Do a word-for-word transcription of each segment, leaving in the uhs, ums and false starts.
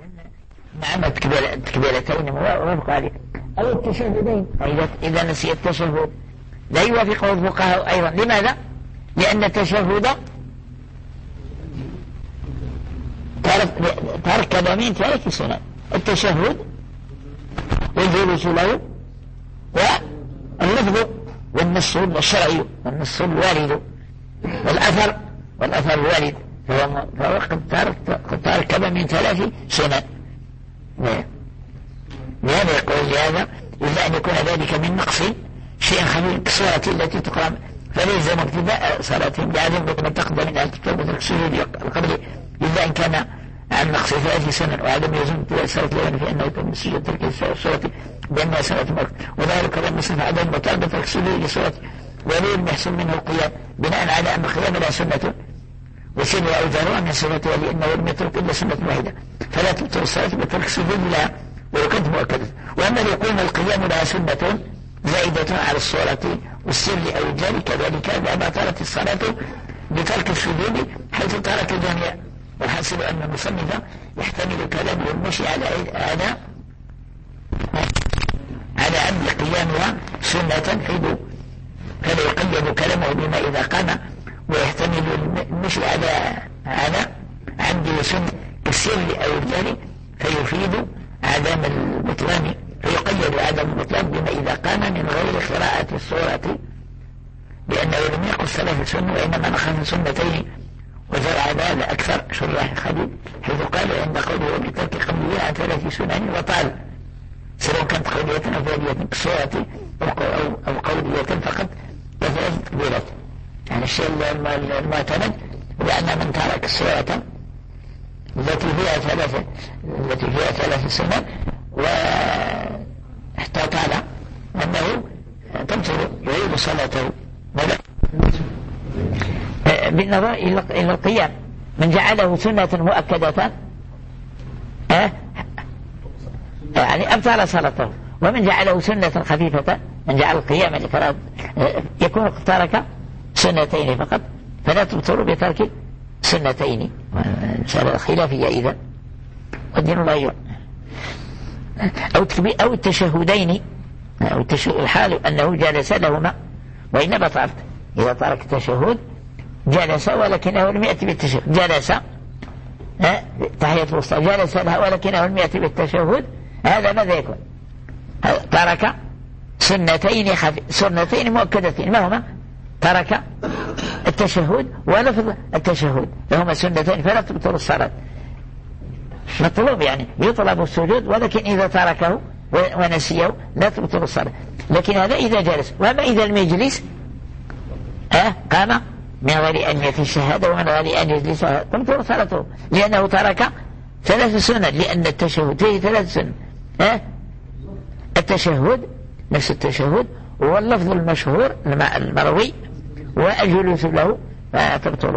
نعم التكبيرتين وفق عليك أو التشهدين. إذا نسي التشهد لا يوافقه الفقهاء أيضا. لماذا؟ لأن التشهد تركب من ثلاث سنن: التشهد والجلوس له واللفظ والنص الشرعي والنص الوارد والأثر والأثر الوارد، فهو قد تركب من ثلاث سنن. لهذا يقول لهذا إلا أن يكون ذلك من نقص شيء خفيف كالصلاة التي تقرأ، فليس ابتداء صلاتهم بعدم من تقدم من الكتاب وترك السجود القبل إلا إن كان عن نقص ثلاث سنن وعدم يزن ابتداء صلاة الأولى فإنه يكون السجود ترك الصلاة بأنها صلاة مرض، وذلك لما صف عدم وتعب ترك السجود للصلاة ولي المحسن منه القيام بناء على أن القيام لا سنة وسن أوجارها من صفتها لأنه لم يترك إلا سنة واحدة فلا تبطل الصلاة بترك السجود لها ولو كانت مؤكدة. وأما يقول القيام لها سنة زائدة على الصورة والسر أو الجاري كذلك إذا بطلت الصلاة بترك السجود حيث ترك الجميع. والحاصل أن المصنف يحتمل كلامه المشي على هذا على أن قيامها سنة حيث فلا يقيد كلامه بما إذا قام، ويحتمل المشي على هذا عنده سنة السر أو الجاري فيفيد عدم البطلان، فيقيد عدم البطلان بما إذا قام من غير قراءة السورة لأنه لم يقل ثلاث سنة وإنما نخف سنتين. وجاء هذا أكثر شرح خليل حيث قال إن قوله بترك قبلية عن ثلاث سنن وطال سواء كانت قولية أو فعلية كالسورة أو قولية فقط وثلاث تكبيرات. يعني الشيء المعتمد لأن من ترك السورة التي فيها ثلاثة التي فيها ثلاث سنن وحتى طال أنه تمثل يعيد صلاته بالنظر إلى القيام. من جعله سنة مؤكدة أه؟ يعني أبطل صلاته، ومن جعله سنة خفيفة من جعل القيام لفراد يكون ترك سنتين فقط فلا تبطل بترك سنتين. خلافية إذا والدين لا يعلم. أو, أو التشهدين أو التشهد الحال أنه جلس لهما وإن بطلت. إذا ترك التشهد جلس ولكنه لم يأتي بالتشهد، جلس تحية الوسطى جلس لها ولكنه لم يأتي بالتشهد، هذا ماذا يكون؟ ترك سنتين خف... سنتين مؤكدتين. ما هما؟ ترك التشهد ولفظ التشهد فهما سنتين فلا تبطل الصلاة. مطلوب يعني يطلب السجود ولكن إذا تركه ونسيه لا تبطل الصلاة. لكن هذا إذا جلس. وأما إذا المجلس أه قام من غير أن يتشهد ومن غير أن يجلس تبطل صلاته لأنه ترك ثلاث سنن، لأن التشهد فيه ثلاث سنن أه؟ التشهد نفس التشهد واللفظ المشهور المروي والجلوس له فتبطل.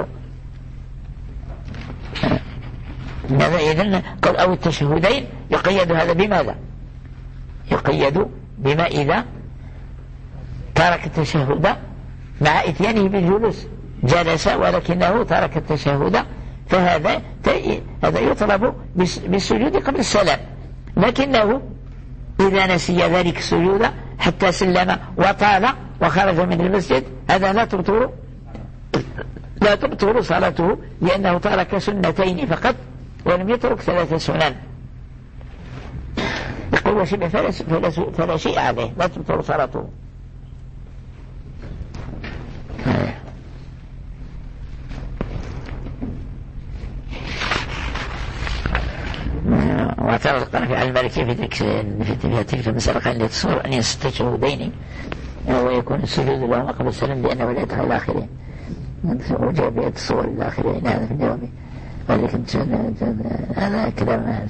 ماذا إذن قل أو التشهدين يقيد هذا بماذا؟ يقيد بما إذا ترك التشهد مع إتيانه بالجلوس جلس ولكنه ترك التشهد فهذا هذا يطلب بالسجود قبل السلام. لكنه إذا نسي ذلك السجود حتى سلم وطال وخرج من المسجد هذا لا تبطل لا تبطل صلاته لأنه ترك سنتين فقط ولم يترك ثلاث سنن. يقول وشبه فلا, فلا, فلا شيء عليه لا تبطل صلاته. واعترض القنفي على المالكية في تلك في تلك المسألة قال يتصور أن يستشهدين ويكون السجود لهما قبل السلام لأنه لا يدخل الآخرين وجاء بيد الصور الآخرين هذا في الجواب ولكن هذا كلام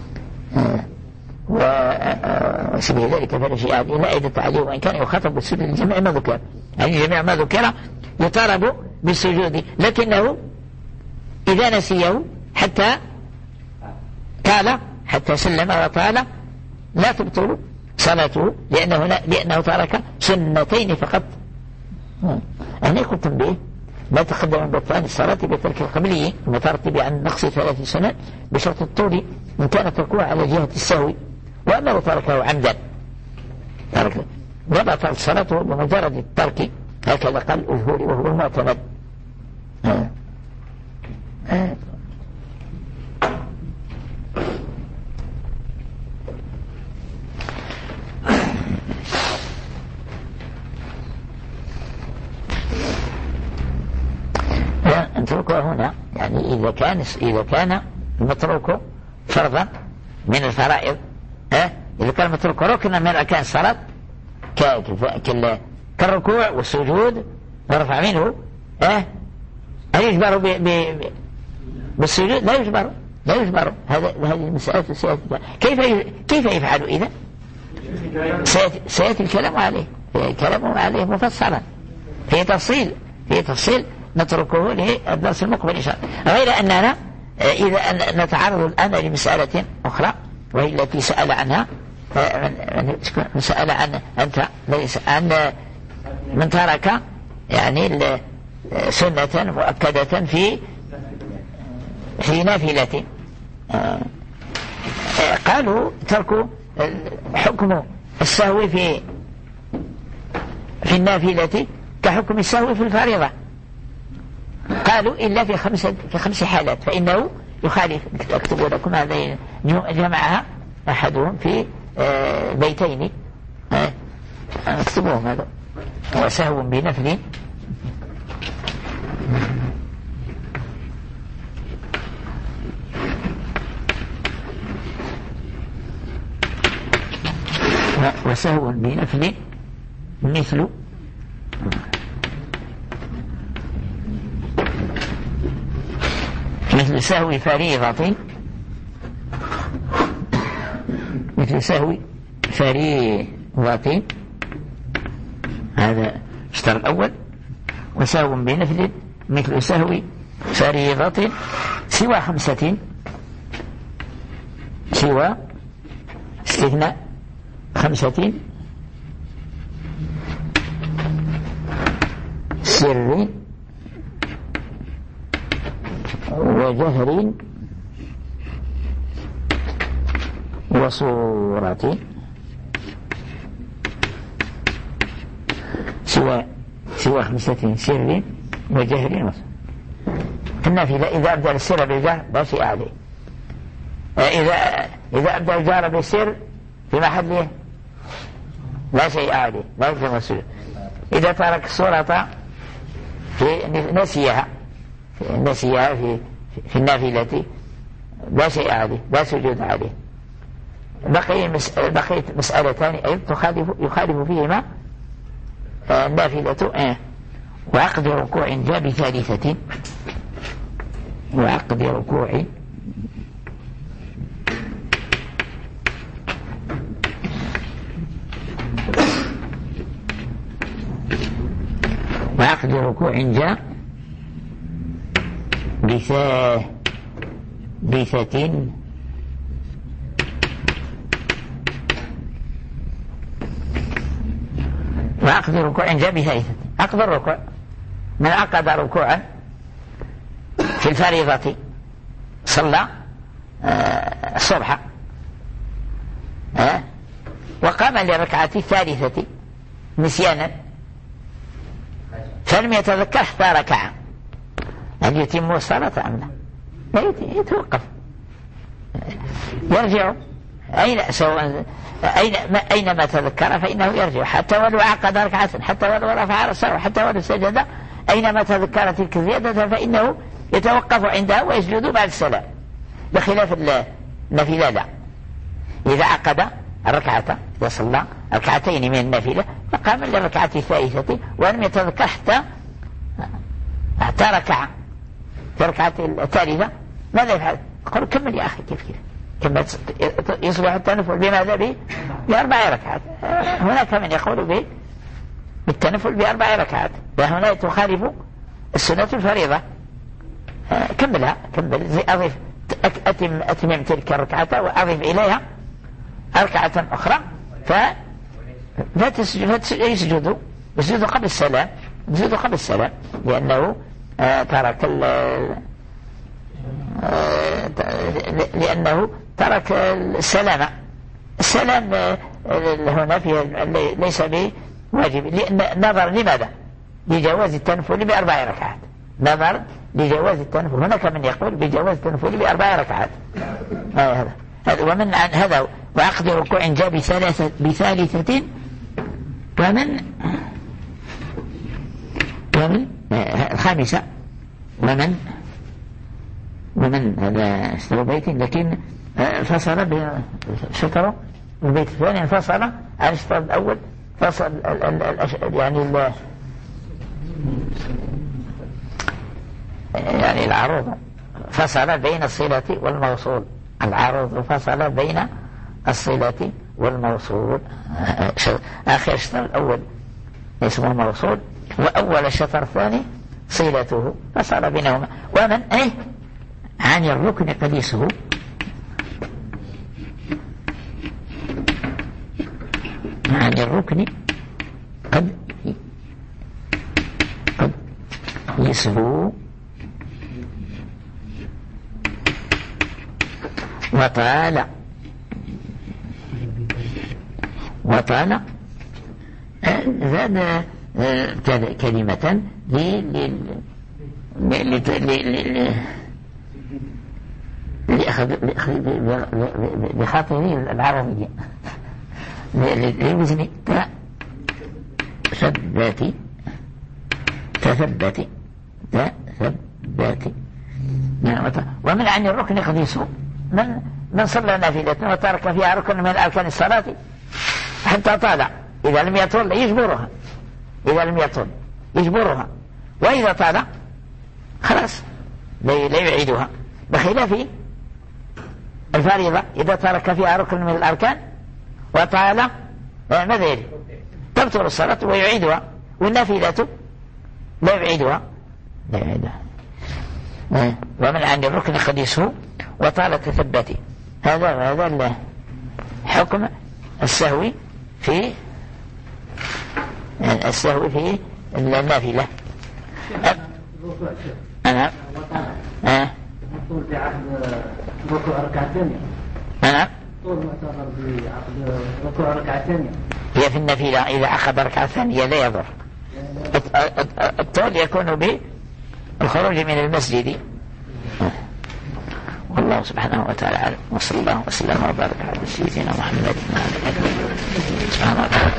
وشبه ذلك فلا شيء عليه لا عدة عليه وإن كان يخاطب بالسجود لجميع ما ذكر يعني جميع ما ذكر يطالب بالسجود لكنه إذا نسيه حتى قال حتى سلم وطال لا تبطل صلاته لأنه, لأنه ترك سنتين فقط. أنا قلت به ما تقدم من بطلان الصلاة بترك القبلي المترتب عن نقص ثلاث سنن بشرط الطول إن كان تركوه على جهة السهو، وأما لو تركه عمدا ترك وبطل صلاته بمجرد الترك، هكذا قال الأجهوري وهو المعتمد. آه. آه. نتركه هنا يعني إذا كان إذا كان المتروك فرضا من الفرائض، أه؟ إذا كان المتروك ركنا من أركان الصلاة كالركوع والسجود ورفع منه، أه؟ هل يجبر بالسجود؟ لا يجبر لا يجبر هذا هذه المسألة سيأتي كيف كيف يفعل إذا سيأتي, سيأتي الكلام عليه كلامه عليه مفصلا في تفصيل في تفصيل نتركه للدرس المقبل إن شاء الله. غير أننا إذا نتعرض الآن لمسألة أخرى وهي التي سأل عنها من سأل عن أنت ليس عن من ترك يعني سنة مؤكدة في في نافلة، قالوا ترك حكم السهو في في النافلة كحكم السهو في الفريضة، قالوا إلا في خمسة في خمس حالات فإنه يخالف. أكتب لكم هذه جمعها أحدهم في بيتين اكتبوهم هذا وسهو بنفل وسهو بنفل مثل مثل سهو فريضة مثل سهو فريضة هذا الشطر الأول، وسهو بنفل مثل سهو فريضة سوى خمسة سوى استثناء خمسة سر وجهر وصورة سوى سوى خمسة سر وجهر وصورة. النافلة إذا أبدل السر بالجهر لا شيء عليه، إذا إذا أبدل الجهر بالسر في محله لا شيء عليه لا يلزم السجود. إذا ترك الصورة في نسيها نسيها في في النافلة لا شيء عليه لا سجود عليه. بقي بقيت مسألتان أيضا تخالف يخالف فيهما النافلة آه. وعقد ركوع جاء بثالثة وعقد ركوع وعقد ركوع جاء بثالثة وعقد ركوع جاء بثالثة. عقد الركوع من عقد ركوعا في الفريضة صلى الصبح وقام للركعة الثالثة نسيانا فلم يتذكر حتى ركع، أن يتم الصلاة أم لا؟ يتوقف يرجع أين سواء أين ما أينما تذكر فإنه يرجع حتى ولو عقد ركعة حتى ولو رفع رأسه حتى ولو سجد أينما تذكر تلك الزيادة فإنه يتوقف عندها ويسجد بعد السلام، بخلاف النافلة لا. إذا عقد الركعة إذا صلى ركعتين من النافلة فقام للركعة الثالثة ولم يتذكر حتى حتى ركع في الركعة الثالثة ماذا يفعل؟ يقول كمل يا أخي كيف كيف كما يصبح التنفل بماذا به؟ بأربع ركعات. هناك من يقول به بالتنفل بأربع ركعات وهنا تخالف السنة الفريضة. كملها كمل زي أضيف أتم أتمم تلك الركعة وأضيف إليها ركعة أخرى ف فيسجد يسجد قبل السلام يسجد قبل السلام لأنه ترك لأنه ترك السلام. السلام هنا فيه ليس بواجب، نظر لماذا؟ لجواز التنفل بأربع ركعات. نظر لجواز التنفل، هناك من يقول بجواز التنفل بأربع ركعات. هذا ومن عن هذا وعقد ركوع جاء بثلاثة بثالثة ومن ومن الخامسة ومن ومن هذا اشتروا بيت، لكن فصل بشطره البيت الثاني انفصل عن الشطر الأول، فصل يعني ال يعني العروض فصل بين الصلة والموصول. العروض فصل بين الصلة والموصول. آخر الشطر الأول اسمه موصول، وأول الشطر الثاني صلته، فصل بينهما. ومن أي عن الركن قديسه، عن الركن قد قد يسهو وطال وطال زاد كلمة بخاطري العربية لوزن تثبت تثبت تثبت. ومن عن الركن قديسه من من صلى نافلة وترك فيها ركن من أركان الصلاة حتى طال، إذا لم يطل يجبرها، إذا لم يطل يجبرها، وإذا طال خلاص لا يعيدها، بخلاف الفريضة إذا ترك فيها ركن من الأركان وطال ماذا يلي؟ تبطل الصلاة ويعيدها، والنافلة لا يعيدها لا يعيدها. ومن عند الركن قديسه وطال تثبت. هذا هذا حكم السهو في السهو في النافلة. أنا أه طول في عقد ركوع ركعة ثانية. أنا طول معتبر بعقد ركوع ركعة ثانية. هي في النافلة إذا عقد ركعة ثانية لا يضر. الطول يكون بالخروج من المسجد. والله سبحانه وتعالى أعلم، وصلى الله وسلم وبارك على سيدنا محمد سبحانه وتعالى.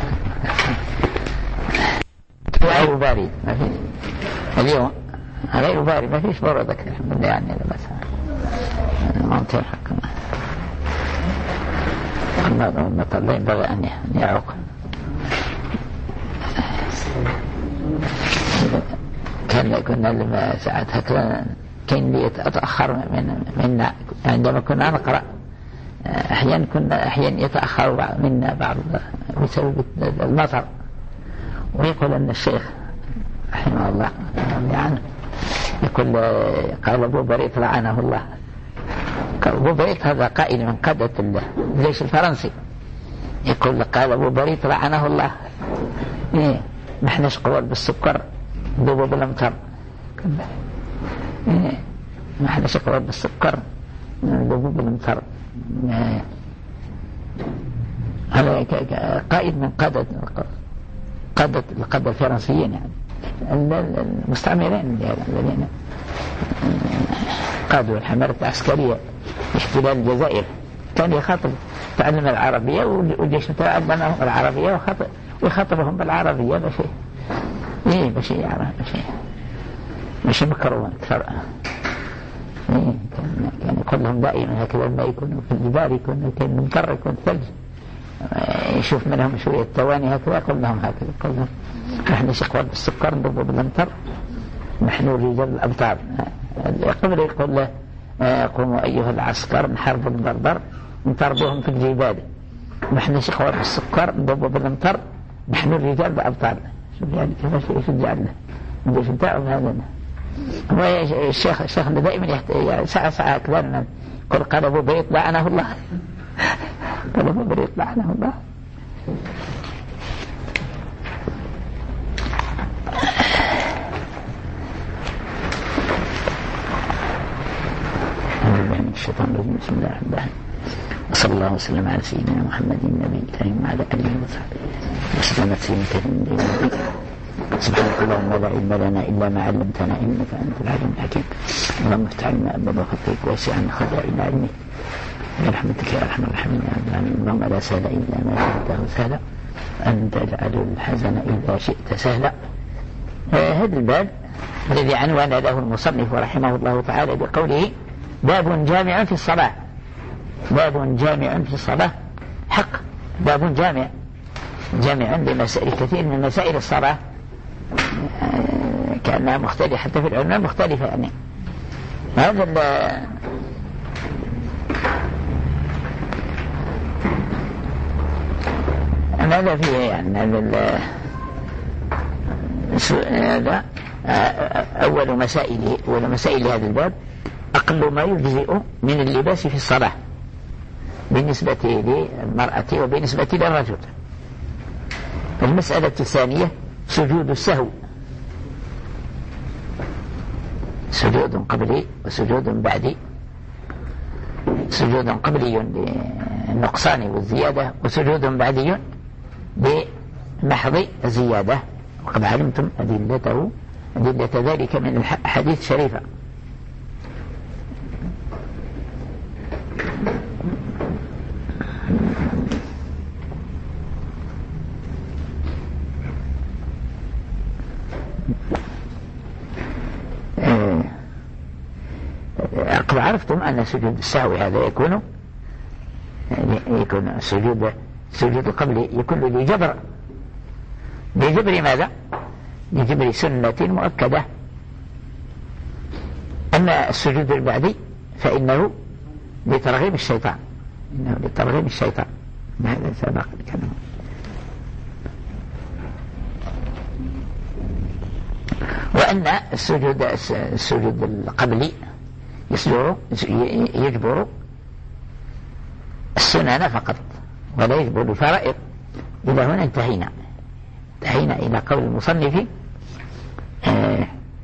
غير بارد ما في اليوم، غير بارد ما فيش بردك الحمد لله. يعني مثلا المنطقة حكمة المطر لا ينبغي أن يعوق. كان كنا لما ساعتها كنا كان يتأخر من منا عندما كنا نقرأ، أحيانا كنا أحيانا يتأخر منا بعض بسبب المطر. ويقول أن الشيخ رحمه الله يعني يقول قال أبو بريط لعنه الله. أبو بريط هذا قائد من قادة الجيش الفرنسي، يقول قال أبو بريط لعنه الله إيه نحن قوال بالسكر ذوبوا بالأمطار. إيه نحن قوال بالسكر ذوبوا بالأمطار. هذا قائد من قادة قادة القادة الفرنسيين يعني المستعمرين الذين قادوا الحملة العسكرية في احتلال الجزائر. كان يخاطب تعلم العربية والجيش تعلمهم العربية ويخاطبهم بالعربية بشيء ايه بشيء يعرف بشيء مش مكروه أكثر. إيه كان يقول لهم دائما هكذا ما يكونوا في الجبال يكون كان ممطر يكون ثلج، يشوف منهم شوية تواني هكذا يقول لهم هكذا يقول لهم نحن شقوال بالسكر نضرب بالأمطار نحن رجال الأبطال. قبل يقول له قوموا أيها العسكر نحارب البربر نطردوهم في الجبال، نحن شقوال بالسكر نضرب بالأمطار نحن رجال الأبطال. شوف يعني كيف يشجع له الجيش بتاعهم هذا. هو الشيخ الشيخ دائما يحتاج ساعة ساعة كذا يقول قال أبو بريط لعنه الله قال أبو بريط لعنه الله. الشيطان الرجيم. بسم الله الرحمن الرحيم. صلى الله وسلم على سيدنا محمد النبي الكريم وعلى آله وصحبه وسلم تسليما كثيرا. سبحانك اللهم لا علم لنا إلا ما علمتنا إنك أنت العليم الحكيم. اللهم افتح لنا أبواب خطيك واسع عنا خزائن علمك برحمتك يا أرحم الراحمين. اللهم لا سهل إلا ما جعلته سهلا أن تجعل الحزن إذا شئت سهلا. هذا الباب الذي عنوان له المصنف رحمه الله تعالى بقوله باب جامع في الصلاة. باب جامع في الصلاة حق، باب جامع جامع لمسائل كثير من مسائل الصلاة كأنها مختلفة حتى في العلماء مختلفة. يعني هذا ماذا فيه يعني هذا هذا أول مسائل أول مسائل هذا الباب أقل ما يجزئ من اللباس في الصلاة بالنسبة للمرأة وبالنسبة للرجل. المسألة الثانية سجود السهو، سجود قبلي وسجود بعدي. سجود قبلي للنقصان والزيادة وسجود بعدي بمحض الزيادة، وقد علمتم أدلته أدلة ذلك من الحديث الشريفة. قد عرفتم أن سجود السهو هذا يكون يكون السجود السجود القبلي يكون لجبر لجبر ماذا؟ لجبر سنة مؤكدة. أما السجود البعدي فإنه لترغيب الشيطان، إنه لترغيب الشيطان. هذا سبق الكلام. وأن السجود السجود القبلي يصدر يجبر السنن فقط ولا يجبر الفرائض. إلى هنا انتهينا انتهينا إلى قول المصنف آآ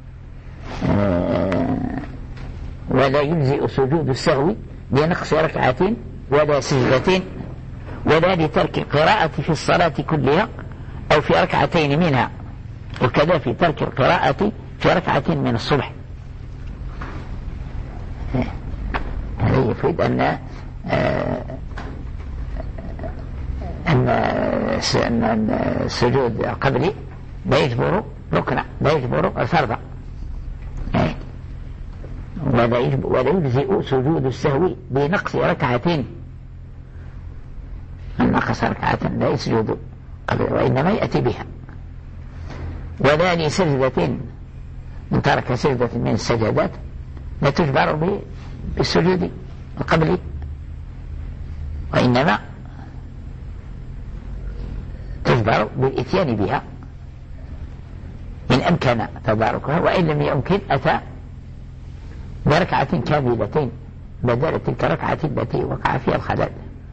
آآ ولا يجزئ سجود السهو بنقص ركعتين ولا سجدتين ولا لترك القراءة في الصلاة كلها أو في ركعتين منها، وكذا في ترك القراءة في ركعة من الصبح. هذا يفيد أن أن السجود القبلي لا يجبر ركنا لا يجبر الفرض ولا يجب ولا يجزئ سجود السهو بنقص ركعتين. من نقص ركعة لا يسجد قبل وإنما يأتي بها. ولا لسجدة من ترك سجدة من السجدات لا تجبر بالسجود القبلي وإنما تجبر بالإتيان بها إن أمكن تداركها، وإن لم يمكن أتى بركعة كاملتين بدل تلك الركعة التي وقع فيها الخلل.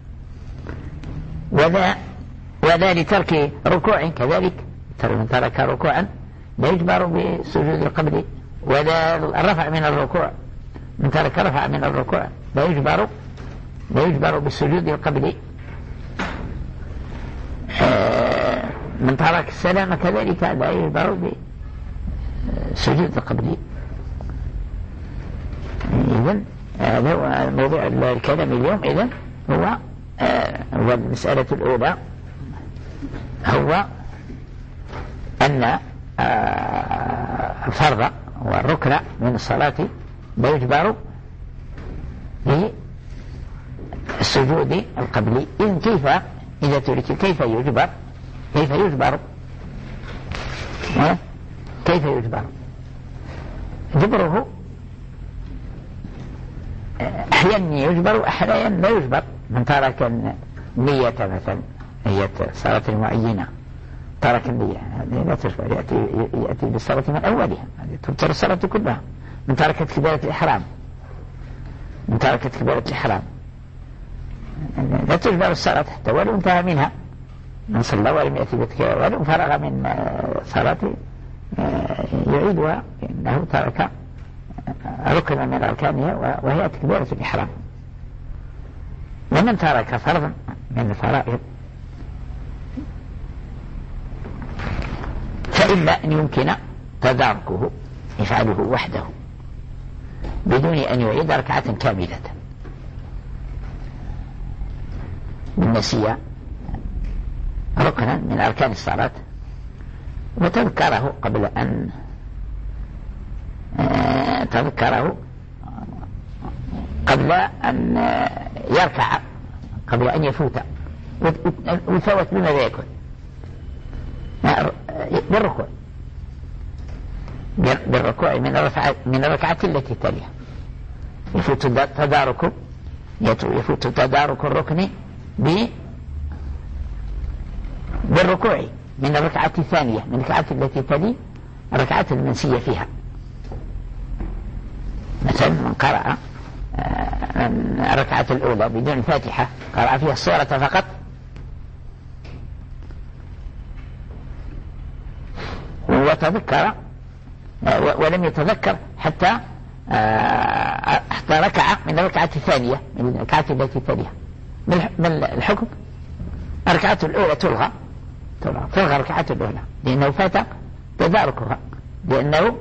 ولا ولا لترك ركوع كذلك، من ترك ركوعا لا يجبر بالسجود القبلي، ولا الرفع من الركوع من ترك رفع من الركوع لا يجبر لا يجبر بالسجود القبلي. من ترك السلام كذلك لا يجبر بالسجود القبلي. إذن هذا هو موضوع الكلام اليوم. إذن هو هو المسألة الأولى هو أن الفرض والركن من الصلاة لا يجبر بالسجود القبلي. إذن كيف إذا تريد كيف يجبر كيف يجبر كيف يجبر جبره أحيانا يجبر أحيانا لا يجبر. من ترك النية مثلا نية صلاة معينة ترك النية هذه لا تجبر، يأتي, يأتي بالصلاة من أولها، تبطل الصلاة كلها. من تركت كبيرة الإحرام من تركت كبيرة الإحرام لا تجبر الصلاة حتى ولو انتهى منها. من صلى ولم يأتي بتكبيرة ولو فرغ من صلاته يعيدها لأنه ترك ركنا من أركانها وهي تكبيرة الإحرام. ومن ترك فرضا من الفرائض فإلا أن يمكن تداركه يفعله وحده بدون أن يعيد ركعة كاملة. من نسي ركنا من أركان الصلاة وتذكره قبل أن تذكره قبل أن يركع، قبل أن يفوت، ويفوت بماذا يكون؟ بالركوع، بالركوع من الركعة من الركعة التي تليها. يفوت تدارك يفوت تدارك الركن بالركوع من الركعة الثانية من الركعة التي تلي الركعة المنسية فيها. مثلا من قرأ الركعة الأولى بدون الفاتحة، قرأ فيها السورة فقط، وتذكر ولم يتذكر حتى حتى ركع من الركعة الثانية من الركعة التي تليها. من الحكم الركعة الأولى تلغى تلغى الركعة الأولى لأنه فات تداركها، لأنه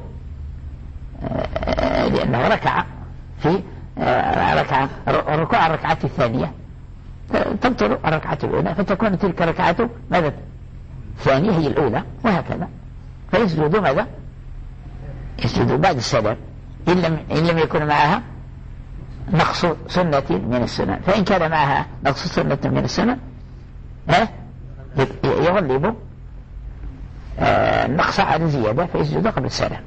لأنه ركع في ركعة ركوع الركعة الثانية تبطل الركعة الأولى، فتكون تلك الركعة ماذا؟ الثانية هي الأولى، وهكذا. فيسجد ماذا؟ يسجد بعد السلام إن لم, إن لم يكن معها نقص سنة من السنة. فإن كان معها نقص سنة من السنة يغلب النقص على الزيادة فيسجد قبل السلام.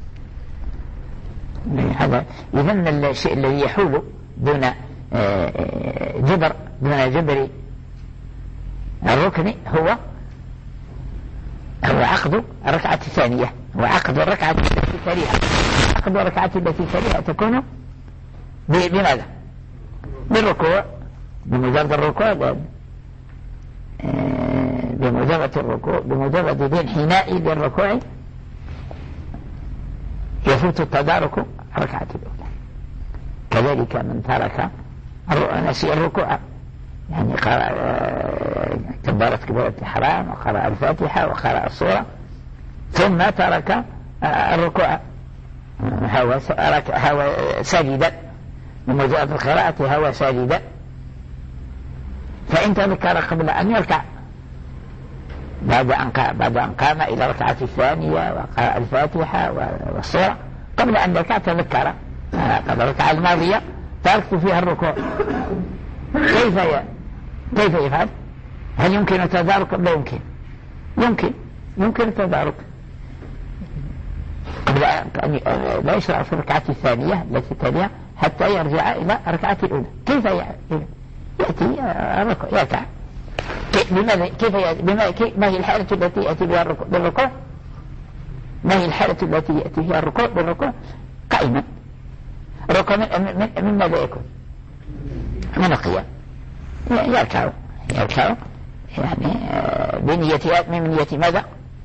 هذا إذن الشيء الذي يحول دون جبر دون جبر الركن هو هو عقد الركعة الثانية، وعقد الركعة التي تليها عقد الركعة التي تليها تكون بماذا؟ بالركوع، بمجرد الركوع، بمجرد الركوع بمجرد الانحناء للركوع يفوت التدارك الركعة الأولى. كذلك من ترك نسي الركوع، يعني قرأ كبارة كبيرة الحرام وقرأ الفاتحة وقرأ السورة ثم ترك الركوع هو هو ساجدا، بمجرد القراءة هو ساجدا، فإن تذكر قبل أن يركع بعد أن بعد أن قام إلى الركعة الثانية وقرأ الفاتحة والسورة قبل أن يركع تذكر قبل الركعة الماضية تركت فيها الركوع، كيف ي... كيف يفعل؟ هل يمكن التدارك؟ لا يمكن يمكن يمكن التدارك قبل أن لا يشرع في الركعة الثانية التي تليها حتى يرجع إلى الركعة الأولى. كيف يأتي الركوع يركع؟ بماذا؟ كيف بما كيف ما هي الحالة التي يأتي بها الركوع بالركوع؟ ما هي الحالة التي يأتي فيها الركوع بالركوع؟ قائما. الركوع من, من, من ماذا يكون؟ من القيام. يركع يركع يعني بنية من نية ماذا؟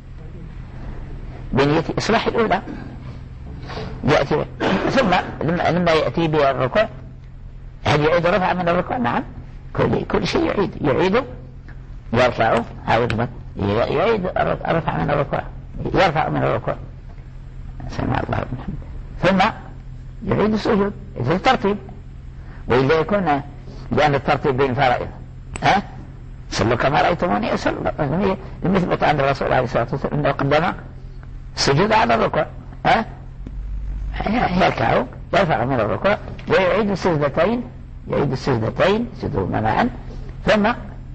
بنية إصلاح الأولى يأتي، ثم لما, لما يأتي بها الركوع هل يعيد رفع من الركوع؟ نعم، كل كل شيء يعيد يعيد يرفع عوضا يعيد الرفع من الركوع، يرفع من الركوع سمع الله الحمد، ثم يعيد السجود. إذا الترتيب، وإلا يكون لأن الترتيب بين فرائض ها صلوا كما رأيتموني أصلي، لم يثبت عن الرسول عليه الصلاة والسلام أنه قدم السجود على الركوع، ها يركع يرفع من الركوع ويعيد السجدتين يعيد السجدتين سجدهما معا، ثم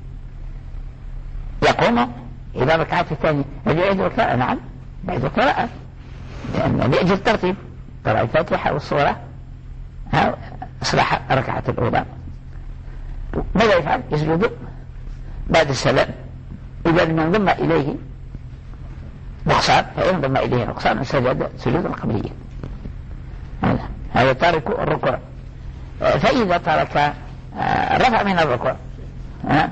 يقوم إلى الركعة الثانية. هل يعيد الركعة؟ نعم بعد القراءة، لأن لأجل الترتيب قراءة الفاتحة والسورة أصلح الركعة الأولى. ماذا يفعل؟ يسجد بعد السلام. إذا لم ينضم إليه نقصان فإن انضم إليه نقصان سجد سجود القبلية. هذا هذا تارك الركوع. فإذا ترك الرفع من الركوع ها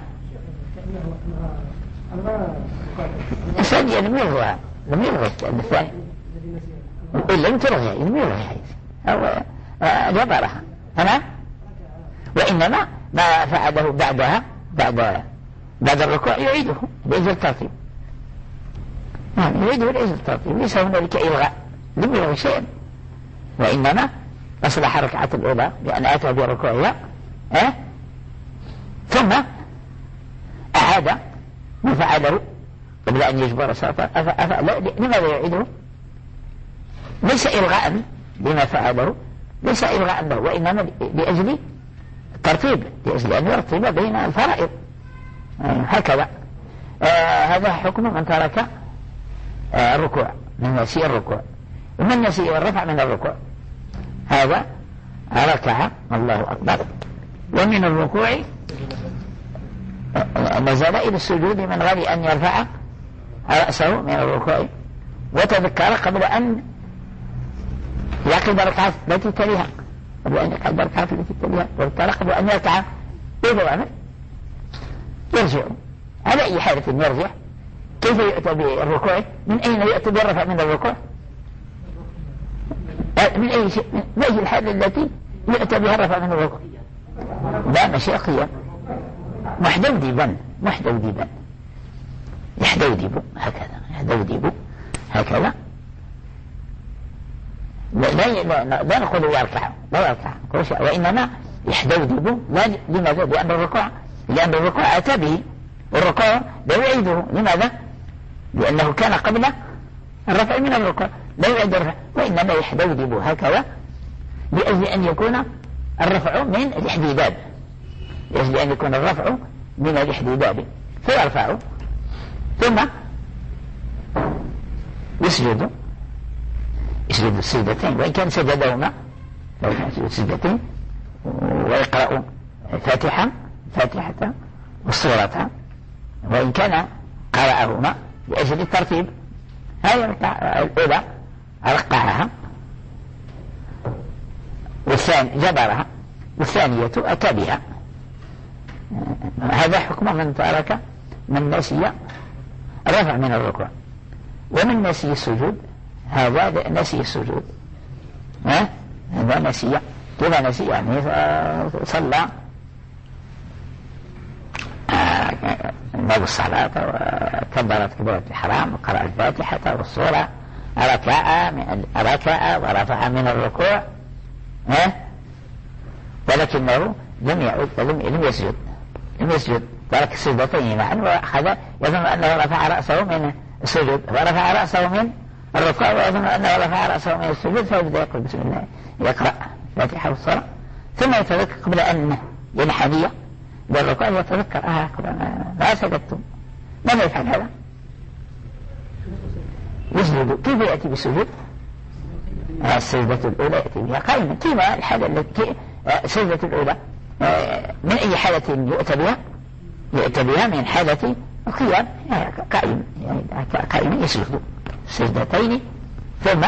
الثانية لم يلغى لم يلغى الثاني لم تلغى لم يلغى أو جبرها أنا، وإنما ما فعله بعدها بعد بعد الركوع يعيده لأجل الترتيب. نعم يعيده لأجل الترتيب، ليس هنالك إلغاء لم يلغي شيئا، وإنما أصلح ركعة الأولى بأن أتى بركوعها أه؟ ثم أعاد ما فعله قبل أن يجبر صلاته. لماذا يعيده؟ ليس إلغاء لما فعله، ليس إلغاء له، وإنما لأجل الترتيب، لأجل أن يرتب بين الفرائض هكذا. آه هذا حكم من ترك آه الركوع، من نسي الركوع. ومن نسي الرفع من الركوع هذا ركع الله أكبر ومن الركوع نزل إلى السجود من غير أن يرفع رأسه من الركوع، وتذكر قبل أن يقضي الركعة التي تليها، قبل أن يقضي الركعة التي تليها، وذكر قبل أن يركع إذا يرجع. على أي حالة يرجع؟ كيف يؤتى بالركوع؟ من أين يؤتى بالرفع من الركوع؟ من أي شيء؟ من أي الحالة التي يؤتى بها الرفع من الركوع؟ لا مشيخيا محدودبا محدودبا يحدودب هكذا، يحدودب هكذا. لا لا لا, لا نقول يركع، لا يركع وإنما يحدودب. لماذا؟ لأن الركوع لأن الركوع أتى به، والركوع لا يعيده. لماذا؟ لأنه كان قبل الرفع من الركوع، لا يعيد الرفع، وإنما يحدودب هكذا لأجل أن يكون الرفع من الاحتداد، لأجل أن يكون الرفع من الاحتداد، فيرفع ثم يسجد يسجد السجدتين، وإن كان سجدهما لو كان سجد السجدتين، ويقرأ فاتحة فاتحة والسورة، وإن كان قرأهما لأجل الترتيب. هذه الأولى رقعها، والثانية جبرها، والثانية أتى بها. هذا حكم من ترك من نسي رفع من الركوع. ومن نسي السجود هذا نسي السجود، ها هذا نسي. كيف نسي؟ يعني صلى باب الصلاة وكبرت كبيرة الإحرام وقرأ الفاتحة والسورة، ركع ركع ورفع من الركوع، ها ولكنه لم يعد لم يسجد لم يسجد ترك السجدتين معا، وأخذ يظن أنه رفع رأسه من السجود، ورفع رأسه من الركوع ويظن أنه رفع رأسه من السجود، فيبدأ يقول بسم الله، يقرأ الفاتحة والسورة، ثم يتذكر قبل أن ينحني بالركوع يتذكر آه ما سجدتم. ماذا يفعل هذا؟ يسجد. كيف يأتي بالسجود؟ السجدة الأولى يأتي بها قائما، كما الحالة التي السجدة الأولى من أي حالة يؤتى بها؟ يؤتى بها من حالة القيام، قائم قائما يسجد سجدتين ثم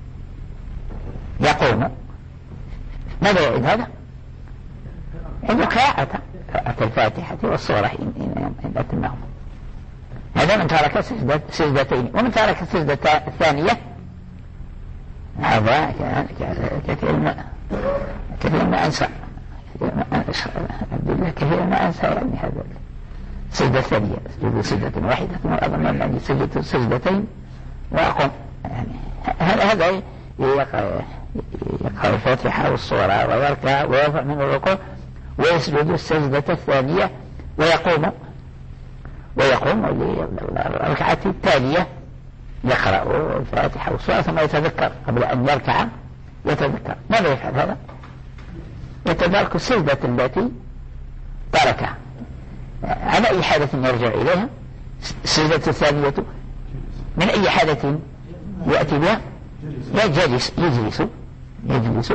يقوم. ماذا يعيد هذا؟ عنده قراءة الفاتحة والسورة إن أتمهم. هذا من ترك سجدتين. ومن ترك السجدة الثانية هذا كثير ما كثير ما أنسى كثير ما أنسى يعني هذا السجدة الثانية، سجد سجدة واحدة وأظن أنني سجدت سجدتين وأقوم. يعني هذا يقرأ الفاتحة والسورة ويركع ويرفع من الركوع ويسجد السجدة الثانية ويقوم ويقوم للركعة التالية يقرأ الفاتحة والسورة ثم يتذكر قبل أن يركع يتذكر. ماذا يفعل هذا؟ يتذكر السجدة التي تركها. على أي حالة يرجع إليها؟ السجدة الثانية من أي حالة يأتي بها؟ يجلس يجلس يجلس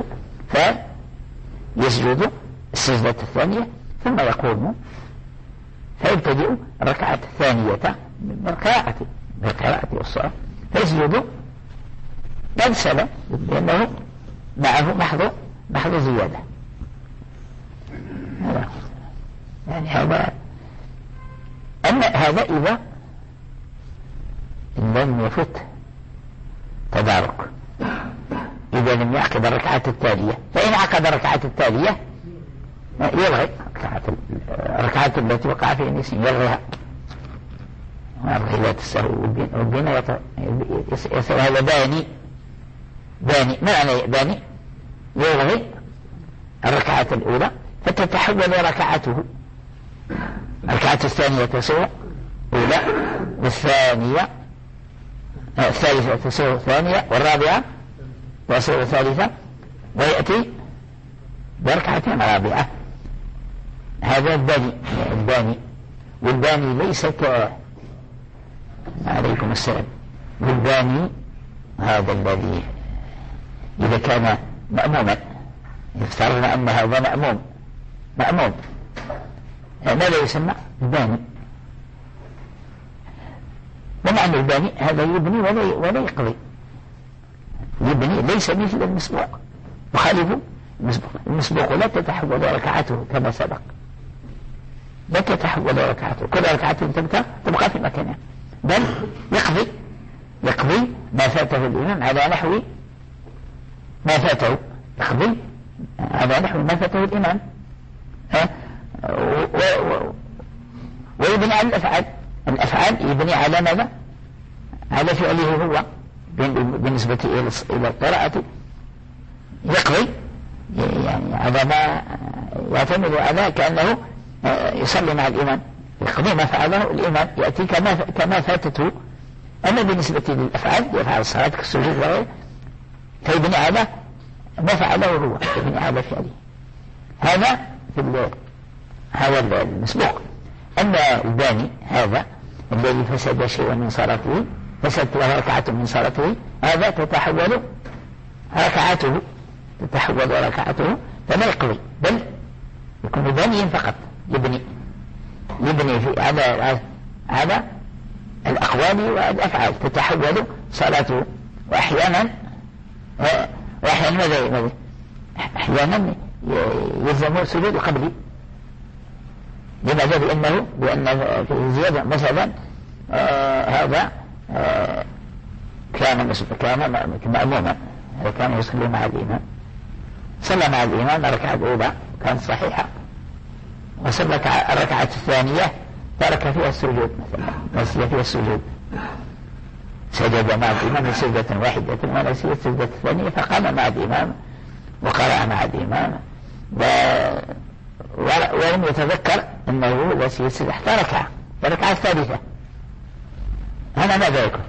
فيسجد السجدة الثانية ثم يقوم فيبتدئ الركعة الثانية بالقراءة بالقراءة والصلاة، فيسجد ينسل لأنه معه محض محض زيادة. يعني هذا أن هذا إذا لم يفت تدارك، إذا لم يعقد الركعة التالية، فإن عقد الركعة التالية يلغي الركعة الركعة التي وقع فيها النسيان يلغيها، لا تسهو والبناء يسهو. هذا باني باني ما معنى باني؟ يلغي الركعة الأولى فتتحول ركعته، الركعة الثانية تسوى أولى والثانية الثالثة تسوى ثانية والرابعة تسوى ثالثة ويأتي بركعتين رابعة. هذا الباني الباني والباني ليس ك عليكم السلام. والباني هذا الذي إذا كان مأموما يفترض أن هذا مأموم مأموم ماذا يسمى الباني؟ ومعنى الباني هذا يبني ولا ولا يقضي، يبني ليس مثل المسبوق وخالف المسبوق. المسبوق لا تتحول ركعته كما سبق، لا تتحول ركعته، كل ركعة تبقى تبقى في مكانها، بل يقضي يقضي ما فاته الإمام على نحو ما فاته، يقضي على نحو ما فاته الإمام ويبني على الأفعال. الأفعال يبني على ماذا؟ على فعله هو بالنسبة إلى القراءة، يقضي يعني على ما يعتمد على كأنه يصلي مع الإمام، يقضي ما فعله الإمام يأتي كما كما فاتته. أما بالنسبة للأفعال يفعل الصلاة كالسجود وغيره فيبني على ما فعله هو، يبني على فعله. هذا في هذا المسبوق. أما الباني هذا الذي فسد شيئا من صلاته، فسدت له ركعة من صلاته، هذا تتحول ركعته تتحول ركعته فلا يقضي، بل يكون بانيا فقط، يبني يبني في على على الأقوال والأفعال تتحول صلاته. وأحيانا وأحيانا ماذا أحيانا يلزم سجود قبلي. لماذا؟ لأنه لأن في زيادة مثلا آه هذا آه كان كان مأموما، كان يصلي مع الإمام، صلى مع الإمام الركعة الأولى كانت صحيحة، وصلى الركعة الثانية ترك فيها السجود مثلا، نسي فيها السجود، سجد مع الإمام سجدة واحدة ونسي السجدة الثانية فقام مع الإمام وقرأ مع الإمام و... ولم يتذكر أنه نسي السجدة حتى ركعة الركعة الثالثة. هذا ماذا يكون؟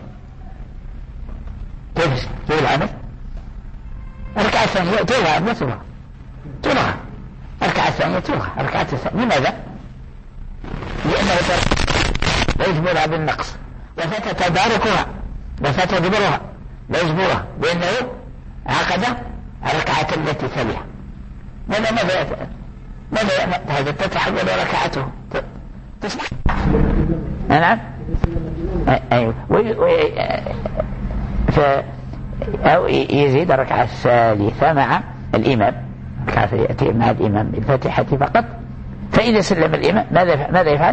كيف كيف العمل؟ الركعة الثانية تلغى ما تلغى تلغى الركعة الثانية تلغى الركعة الثانية. لماذا؟ لأنه لا يجبرها بالنقص وفات تداركها وفات جبرها لا يجبرها، لأنه عقد الركعة التي تليها. ماذا ماذا ماذا هذا تتحول ركعته تصبح نعم أيوه ف أو يزيد الركعة الثالثة مع الإمام، ركعة يأتي مع الإمام بالفاتحة فقط. فإذا سلم الإمام ماذا ماذا يفعل؟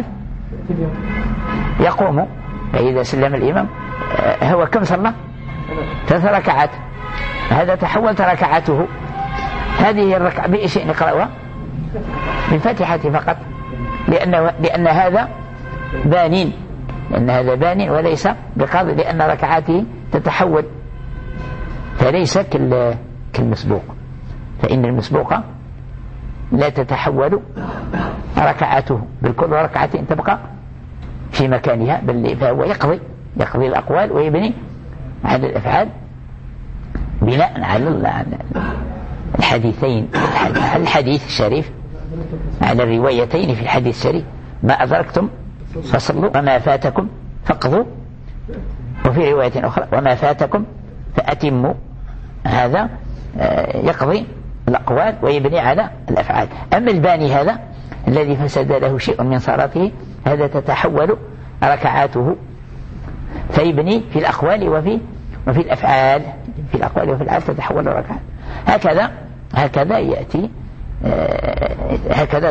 يقوم. فإذا سلم الإمام هو كم صلى؟ ثلاث ركعات، هذا تحولت ركعته هذه الركعة بإيش نقرأها؟ بالفاتحة فقط، لأن لأن هذا بانين، لأن هذا باني وليس بقاضي، لأن ركعاته تتحول، فليس كالمسبوق. فإن المسبوق لا تتحول ركعاته، بل كل ركعة تبقى في مكانها، بل فهو يقضي يقضي الأقوال ويبني على الأفعال بناء على الحديثين، الحديث الشريف، على الروايتين في الحديث الشريف: ما أدركتم فصلوا وما فاتكم فاقضوا، وفي رواية أخرى: وما فاتكم فأتموا. هذا يقضي الأقوال ويبني على الأفعال. أما الباني هذا الذي فسد له شيء من صلاته، هذا تتحول ركعاته فيبني في الأقوال وفي وفي الأفعال، في الأقوال وفي الأفعال تتحول ركعات. هكذا هكذا يأتي هكذا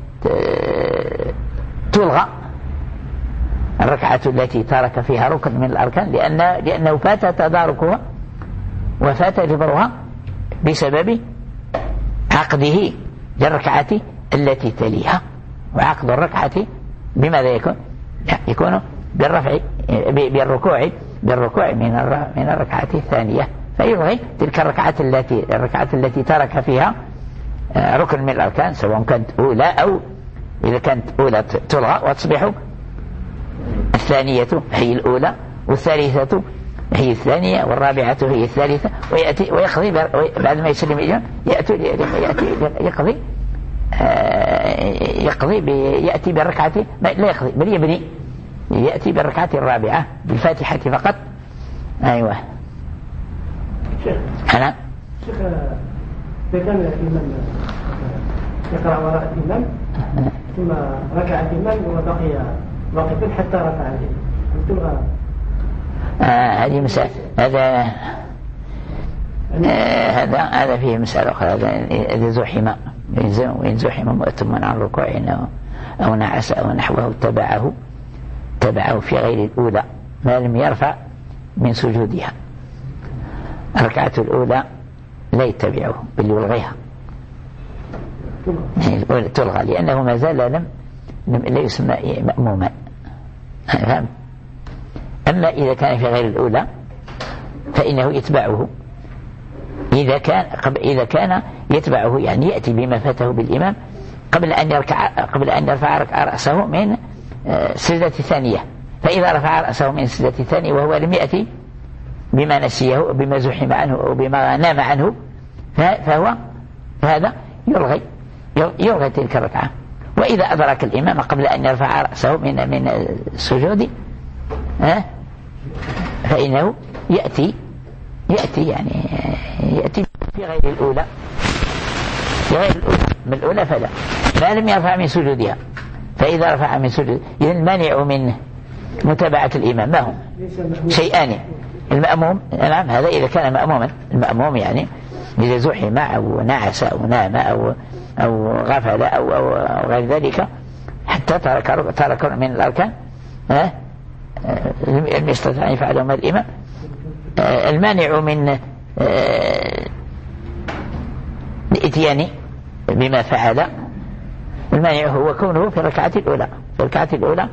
تلغى الركعة التي ترك فيها ركن من الأركان، لأن لأنه فات تداركها وفات جبرها بسبب عقده للركعة التي تليها. وعقد الركعة بماذا يكون؟ يكون بالرفع بالركوع بالركوع من من الركعة الثانية، فيلغي تلك الركعة التي الركعة التي ترك فيها ركن من الأركان، سواء كانت أولى أو إذا كانت أولى تلغى وتصبح الثانية هي الأولى، والثالثة هي الثانية، والرابعة هي الثالثة، ويأتي ويقضي بعد ما يسلم الإمام يأتي يأتي يقضي يقضي يأتي بالركعة لا يقضي بل يبني يأتي بالركعة الرابعة بالفاتحة فقط. أيوة. أنا شيخ إذا كان الإمام يقرأ وراء الإمام ثم ركع الإمام وبقي واقفا حتى رفع الإمام، آه هذه مسألة هذا آه هذا هذا فيه مسألة أخرى. هذا إذا زحم وإن زحم مؤتما عن ركوع أو نعس أو نحوه تبعه تبعه في غير الأولى ما لم يرفع من سجودها، الركعة الأولى لا يتبعه بل يلغيها يعني تلغى، لأنه ما زال لم لا يسمى مأموما. فهم؟ أما إذا كان في غير الأولى فإنه يتبعه إذا كان قبل إذا كان يتبعه يعني يأتي بما فاته بالإمام قبل أن يركع قبل أن يرفع رأسه من السجدة الثانية، فإذا رفع رأسه من السجدة الثانية وهو لم يأتي بما نسيه أو بما زحم عنه أو بما نام عنه فهو هذا يلغي يلغي تلك الركعة. وإذا أدرك الإمام قبل أن يرفع رأسه من من السجود فإنه يأتي يأتي يعني يأتي في غير الأولى في غير الأولى من الأولى فلا ما لم يرفع من سجودها، فإذا رفع من سجود إذن المانع من متابعة الإمام ما هم شيئان. المأموم نعم هذا إذا كان مأموما، المأموم يعني إذا زحم أو نعس أو نام أو أو غفل أو, أو, أو غير ذلك حتى ترك ترك من الأركان ها لم يستطيع أن يفعله مع الإمام. المانع من الإتيان بما فعل المانع هو كونه في الركعة الأولى في الركعة الأولى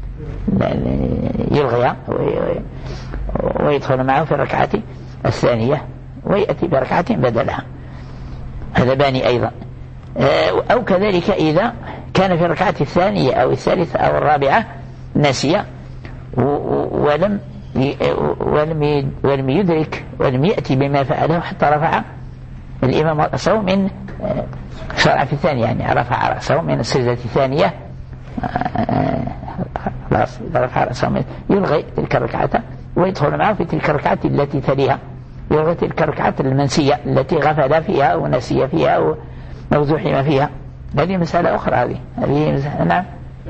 يلغيها ويدخل معه في الركعة الثانية ويأتي بركعة بدلها، هذا باني أيضا. أو كذلك إذا كان في الركعة الثانية أو الثالثة أو الرابعة نسي ولم ولم ولم يدرك ولم يأتي بما فعله حتى رفع الإمام رأسه من شرع في الثانية يعني رفع رأسه من السجدة الثانية خلاص رفع رأسه من يلغي تلك الركعة ويدخل معه في تلك الركعة التي تليها، يلغي تلك الركعة المنسية التي غفل فيها أو نسي فيها أو أو زحم فيها. هذه مسألة أخرى. هذه هذه مسألة. نعم.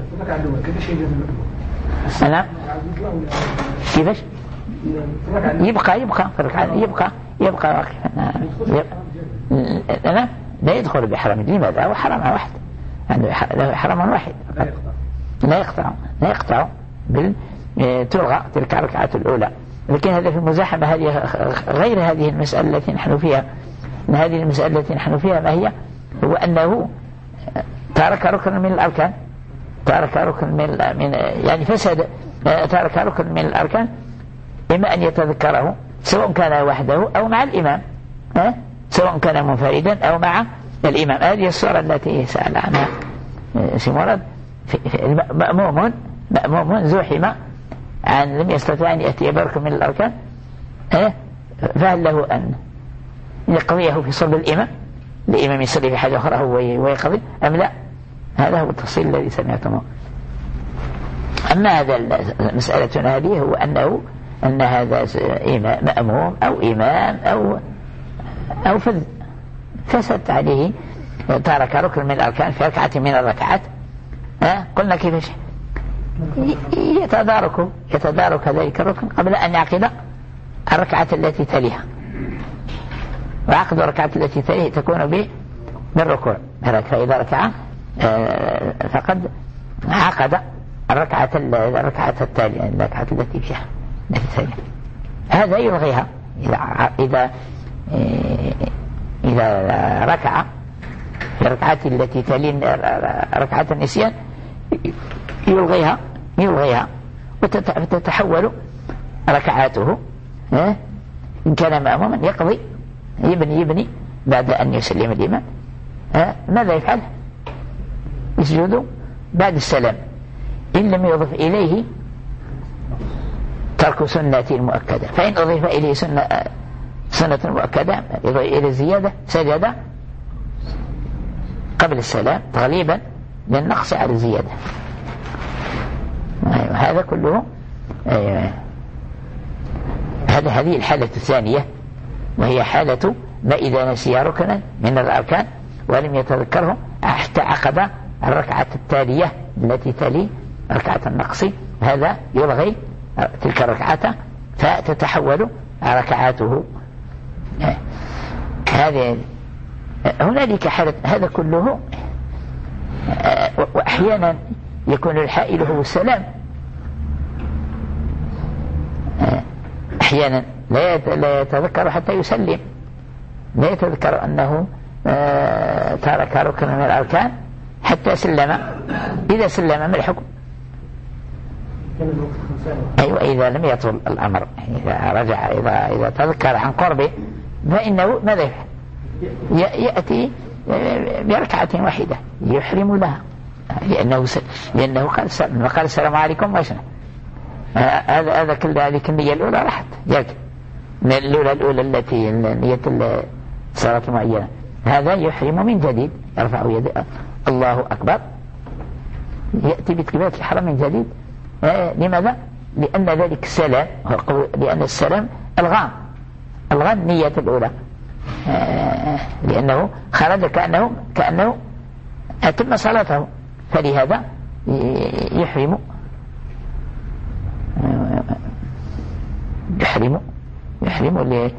نعم. كيفش؟ يبقى يبقى في الركعة يبقى يبقى واقفا. أنا لا يدخل بحرم. لماذا؟ هو حرم واحد عنده حرم واحد لا يقطع لا يقطع بال تلغى تلك الركعة الأولى. لكن هذا في المزاحمة هذه غير هذه المسألة التي نحن فيها. هذه المسألة التي نحن فيها ما هي؟ هو أنه ترك ركن من الأركان ترك ركن من, من يعني فسد ترك ركن من الأركان إما أن يتذكره سواء كان وحده أو مع الإمام أه؟ سواء كان منفردا أو مع الإمام. هذه الصورة التي سأل عنها سيمورد مأموم مأموم زحم عن لم يستطيع أن يأتي بركن من الأركان أه؟ فهل له أن يقضيه في صلب الإمام الإمام يصلي في حاجة أخرى ويقضي أم لا؟ هذا هو التفصيل الذي سمعتموه. أما هذا مسألة هذه هو أنه أن هذا إمام مأموم أو إمام أو أو فذ فسد عليه ترك ركن من الأركان في ركعة من الركعات ها قلنا كيف يتدارك يتدارك ذلك الركن قبل أن يعقد الركعة التي تليها، وعقد الركعة التي تليها تكون به بالركوع. فإذا ركع فقد عقد الركعة الركعة التالية الركعة التي فيها التالية. هذا يلغيها إذا إذا إذا ركع في الركعة التي تلي ركعة النسيان يلغيها يلغيها وتتحول ركعاته. إن كان مأموما يقضي يبني يبني بعد أن يسلم الإمام. ماذا يفعل؟ يسجد بعد السلام إن لم يضف إليه ترك سنة مؤكدة. فإن أضيف إليه سنة سنة مؤكدة إلى الزيادة سجد قبل السلام تغليبا للنقص على الزيادة. هذا كله هذا هذه الحالة الثانية، وهي حالة ما إذا نسي ركنا من الأركان ولم يتذكره حتى عقد الركعة التالية التي تلي ركعة النقص، هذا يلغي تلك الركعة فتتحول ركعاته. هذا هنالك حالة هذا كله. وأحيانا يكون الحائل هو السلام، أحيانا لا يتذكر حتى يسلم، لا يتذكر أنه ترك ركنا من الأركان حتى سلم. إذا سلم ما الحكم؟ أيوة إذا لم يطول الأمر، إذا رجع إذا, إذا تذكر عن قربه فإنه ماذا يفعل؟ يأتي بركعة واحدة يحرم لها، لأنه لأنه قال وقال السلام عليكم واشنا. هذا هذا كل هذه النية الأولى راحت يرجع من الأولى الأولى التي نية صلاة معينة. هذا يحرم من جديد، يرفع يده الله أكبر، يأتي بتكبيرة الحرم من جديد. آه لماذا؟ لأن ذلك السلام، لأن السلام الغام الغام نية الأولى، آه لأنه خرج كأنه كأنه أتم صلاته، فلهذا يحرم يحرم يحرم ل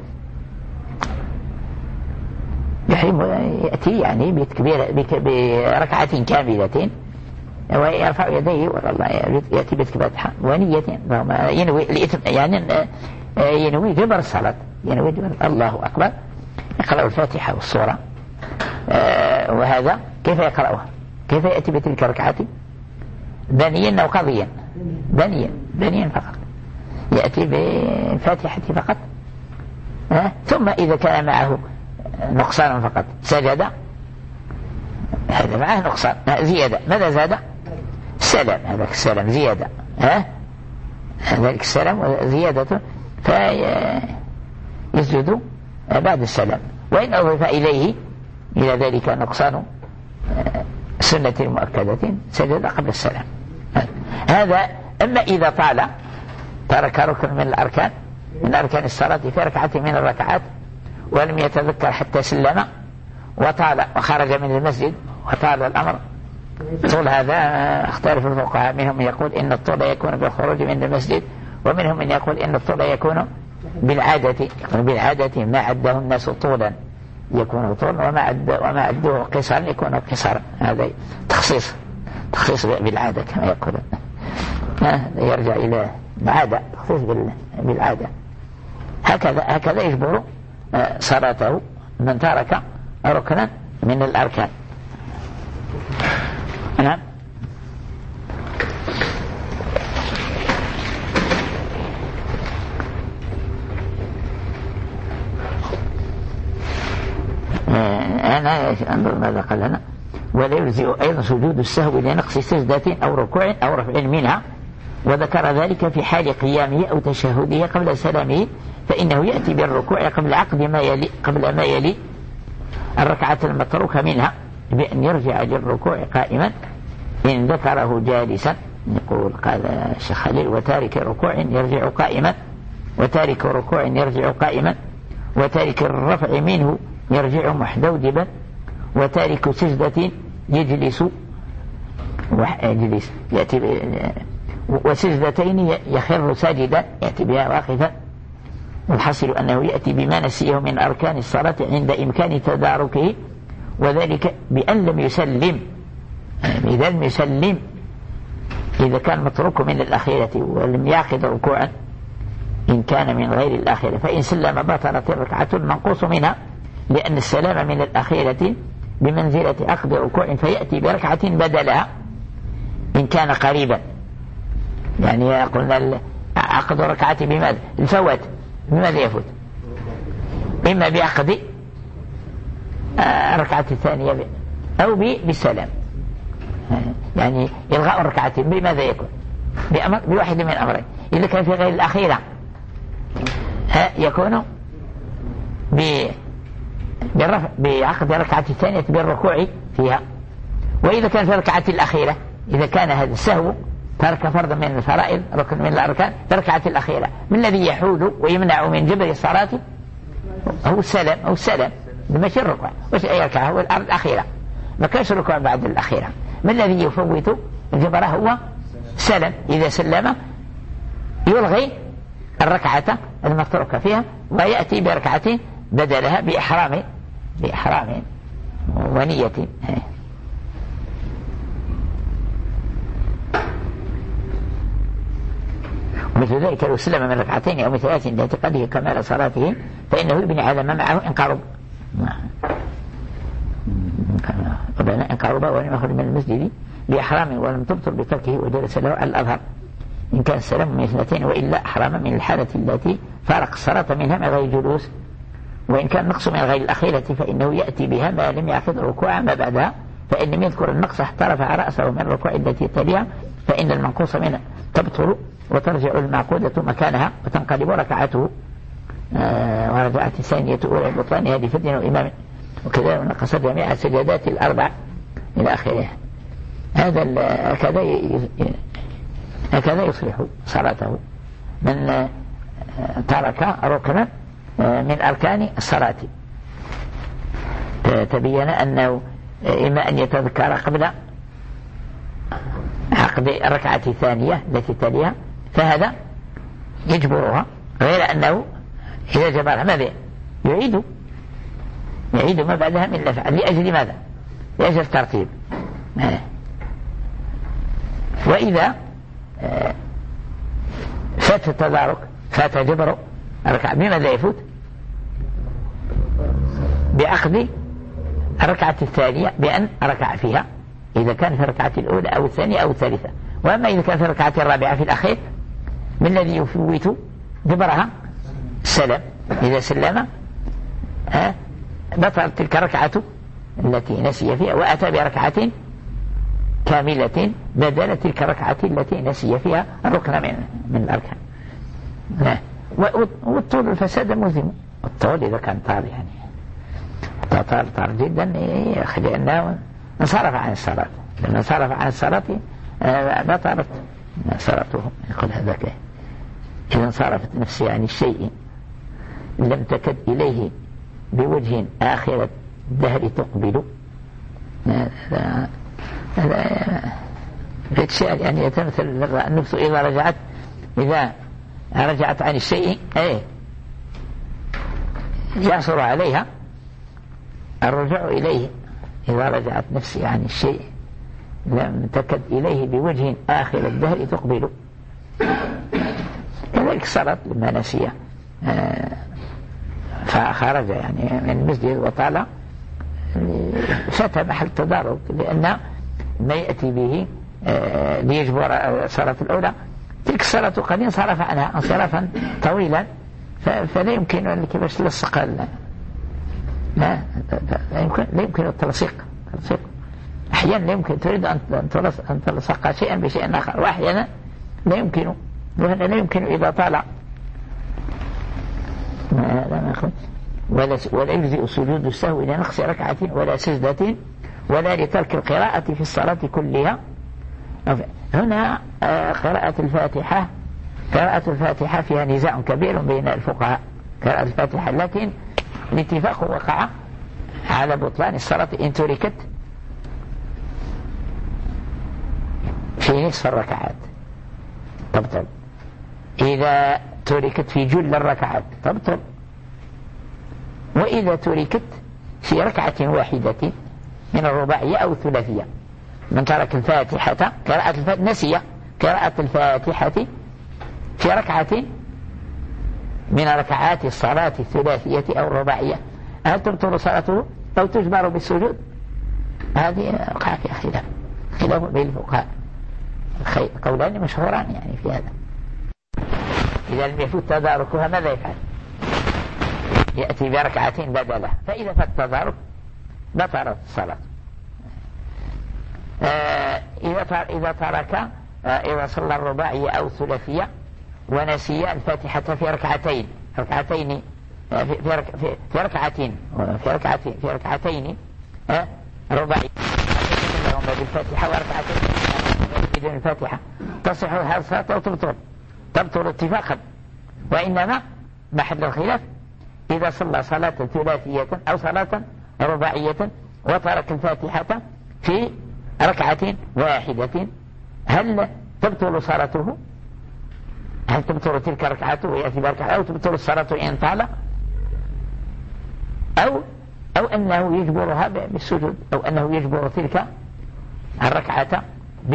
يحرم يأتي يعني بتكبير بركعة كاملة ويرفع يديه والله يأتي بتكبير ونية ينوي يعني ينوي جبر الصلاة، ينوي جبر الله أكبر، يقرأ الفاتحة والسورة. وهذا كيف يقرأها؟ كيف يأتي بتلك الركعة؟ بنيا أو قضيا؟ بنيا بنيا فقط، يأتي بالفاتحة فقط. ثم إذا كان معه نقصان فقط سجد، هذا معه نقصان زيادة. ماذا زاد؟ السلام، هذا السلام زيادة، ها هذا السلام زيادة، فيسجد بعد السلام. وإن أضيف إليه إلى ذلك نقصان سنة مؤكدة سجد قبل السلام. هذا. أما إذا طال ترك ركن من الأركان من أركان الصلاة في ركعة من الركعات ولم يتذكر حتى سلم وطال وخرج من المسجد وطال الأمر، طول هذا اختلف الفقهاء، منهم من يقول إن الطول يكون بالخروج من المسجد، ومنهم من يقول إن الطول يكون بالعادة، يكون بالعادة ما عده الناس طولا يكون طول، وما عد وما عدوه قصرا يكون قصرا. هذا تخصيص تخصيص بالعادة كما يقولون، يرجع إلى العادة، تخصيص بالعادة. هكذا هكذا يجبر صلاته من ترك ركنا من الأركان. نعم. أنا أنظر ماذا قال لنا. ولا يجزئ أيضا سجود السهو لنقص سجدة أو ركوع أو رفع منها، وذكر ذلك في حال قيامه أو تشهده قبل سلامه، فإنه يأتي بالركوع قبل عقد ما يلي قبل ما يلي الركعة المتروكة منها بأن يرجع للركوع قائما إن ذكره جالسا. يقول قال الشيخ خليل: وتارك ركوع يرجع قائما، وتارك ركوع يرجع قائما، وتارك الرفع منه يرجع محدودبا، وتارك سجدة يجلس يجلس يأتي وسجدتين يخر ساجدا يأتي بها واقفا. والحصل أنه يأتي بما نسيه من أركان الصلاة عند إمكان تداركه، وذلك بأن لم يسلم. إذا لم يسلم، إذا كان متروك من الأخيرة ولم يعقد ركوعا إن كان من غير الأخيرة، فإن سلم بطلت الركعة المنقوص منها، لأن السلام من الأخيرة بمنزلة عقد ركوع فيأتي بركعة بدلها إن كان قريبا. يعني قلنا عقد ركعة بماذا؟ الفوات بماذا يفوت؟ إما بعقد الركعة الثانية أو بالسلام. يعني إلغاء الركعة بماذا يكون؟ بأمر بواحد من الأمرين. إذا كان في غير الأخيرة يكون بعقد الركعة الثانية بالركوع فيها. وإذا كان في الركعة الأخيرة إذا كان هذا السهو ترك فرض من الفرائض ركن من الأركان في الركعة الأخيرة من الذي يحول ويمنع من جبر الصلاة هو السلام أو السلام ماشي الركوع. وش أي ركعة؟ هو الأخيرة ما كانش الركوع بعد الأخيرة. من الذي يفوت الجبر هو سلم. إذا سلم يلغي الركعة المتروكة فيها ويأتي بركعة بدلها بإحرام بإحرام ونية. ومثل ذلك لو سلم من ركعتين أو مثلات لاعتقاده كمال صلاته فإنه يبني على ما معه إن قرب إن قرب ولم يخرج من المسجد بإحرام ولم تبطل بتركه وجلس له على الأظهر إن كان السلام من اثنتين وإلا أحرام من الحالة التي فارق الصلاة منها من غير جلوس. وإن كان نقص من غير الأخيرة فإنه يأتي بها ما لم يعقد ركوعا ما بعدها فإن لم يذكر النقص حتى رفع رأسه من الركوع التي تليها فإن المنقوص منها تبطل وترجع المعقودة مكانها وتنقلب ركعته. آه ورجعت الثانية أولى البطلان هذه فديا وإمام وكذا نقص جميع السجدات الأربع إلى آخره. هذا هكذا هكذا يصلح صلاته من ترك ركنا من أركان الصلاة. تبين أنه إما أن يتذكر قبل عقد الركعة الثانية التي تليها فهذا يجبرها غير أنه إذا جبرها ماذا يعيد يعيد ما بعدها من الأفعال لأجل ماذا؟ لأجل ترتيب. وإذا فات التدارك فات جبر الركعة بماذا يفوت؟ بعقد الركعة الثانية بأن ركع فيها إذا كان في الركعة الأولى أو الثانية أو الثالثة. وأما إذا كان في الركعة الرابعة في الأخير من الذي يفوت جبرها السلام. إذا سلم بطلت تلك الركعة التي نسي فيها وأتى بركعة كاملة بدل تلك الركعة التي نسي فيها الركن من من الأركان. والطول الفساد ملزم. الطول إذا كان طال يعني طال طال جدا لأنه انصرف عن الصلاة. لأنه انصرف عن الصلاة بطلت صلاته. يقول هذا كيف إذا انصرفت نفسي عن الشيء لم تكد إليه بوجه آخر الدهر تقبل. هذا هذا الشيء يعني يتمثل النفس إذا رجعت إذا رجعت عن الشيء أيه يعصر عليها الرجوع إليه. إذا رجعت نفسي عن الشيء لم تكد إليه بوجه آخر الدهر تقبل. كذلك صارت لما نسي فخرج يعني من المسجد وطال فات محل التدارك لأن ما يأتي به ليجبر الصلاة الأولى تلك الصلاة قد انصرف عنها انصرافا طويلا فلا يمكن كيفاش تلصق لا لا يمكن لا يمكن التلصيق. أحيانا لا يمكن تريد أن تلصق شيئا بشيء آخر وأحيانا لا يمكن. وهذا لا يمكن إذا طال ولا ولا يجزئ سجود السهو إلى نقص ركعة ولا سجدة ولا لترك القراءة في الصلاة كلها. هنا قراءة الفاتحة قراءة الفاتحة فيها نزاع كبير بين الفقهاء. قراءة الفاتحة لكن الاتفاق وقع على بطلان الصلاة إن تركت في نصف الركعات تبطل. إذا تركت في جل الركعات تبطل. وإذا تركت في ركعة واحدة من الرباعية أو الثلاثية. من ترك الفاتحة قراءة الفاتحة نسي قراءة الفاتحة في ركعة من ركعات الصلاة الثلاثية أو الرباعية هل تبطل صلاته أو تجبر بالسجود؟ هذه وقع فيها خلاف خلاف بين الفقهاء، قولان مشهوران يعني في هذا. إذا لم يفوت تداركها ماذا يفعل؟ يأتي بركعتين بدلها، فإذا فات التدارك بطلت الصلاة. آه إذا ترك آه إذا صلى الرباعية أو الثلاثية ونسي الفاتحة في ركعتين ركعتين آه في, في, في, في ركعتين في ركعتين في ركعتين آه رباعية بالفاتحة وركعتين بدون الفاتحة، تصح هذه الصلاة أو تبطل؟ تبطل اتفاقا. وإنما محل الخلاف إذا صلى صلاة ثلاثية أو صلاة رباعية وترك الفاتحة في ركعة واحدة، هل تبطل صلاته؟ هل تبطل تلك ركعته ويأتي بركعة، أو تبطل الصلاة إن طال، أو أو أنه يجبرها بالسجود، أو أنه يجبر تلك الركعة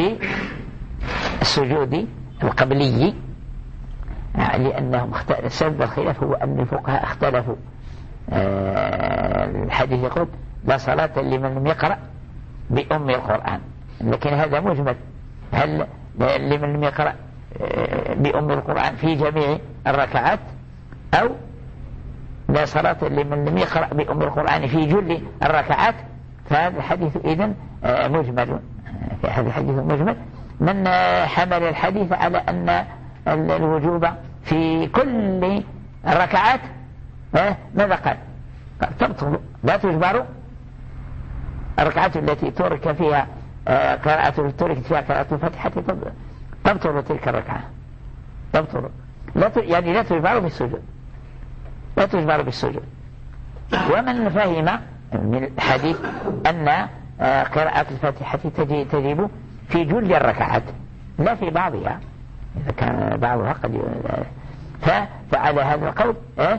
بالسجود القبلي. لأنهم سبب الخلاف هو أن الفقهاء اختلفوا. الحديث يقول لا صلاة لمن لم يقرأ بأم القرآن، لكن هذا مجمل. هل لمن لم يقرأ بأم القرآن في جميع الركعات، أو لا صلاة لمن لم يقرأ بأم القرآن في جل الركعات؟ فهذا الحديث إذن مجمل. في هذا الحديث مجمل. من حمل الحديث على أن الوجوب في كل الركعات ماذا قال؟ تبطل، لا تجبر. الركعات التي ترك فيها قراءة تركت فيها قراءة الفاتحة تبطل تلك الركعة، تبطل، لا ت... يعني لا تجبر بالسجود، لا تجبر بالسجود. ومن فهم من الحديث أن قراءة الفاتحة تجب في جل الركعات لا في بعضها، إذا كان بعضها قد فعلى هذا القول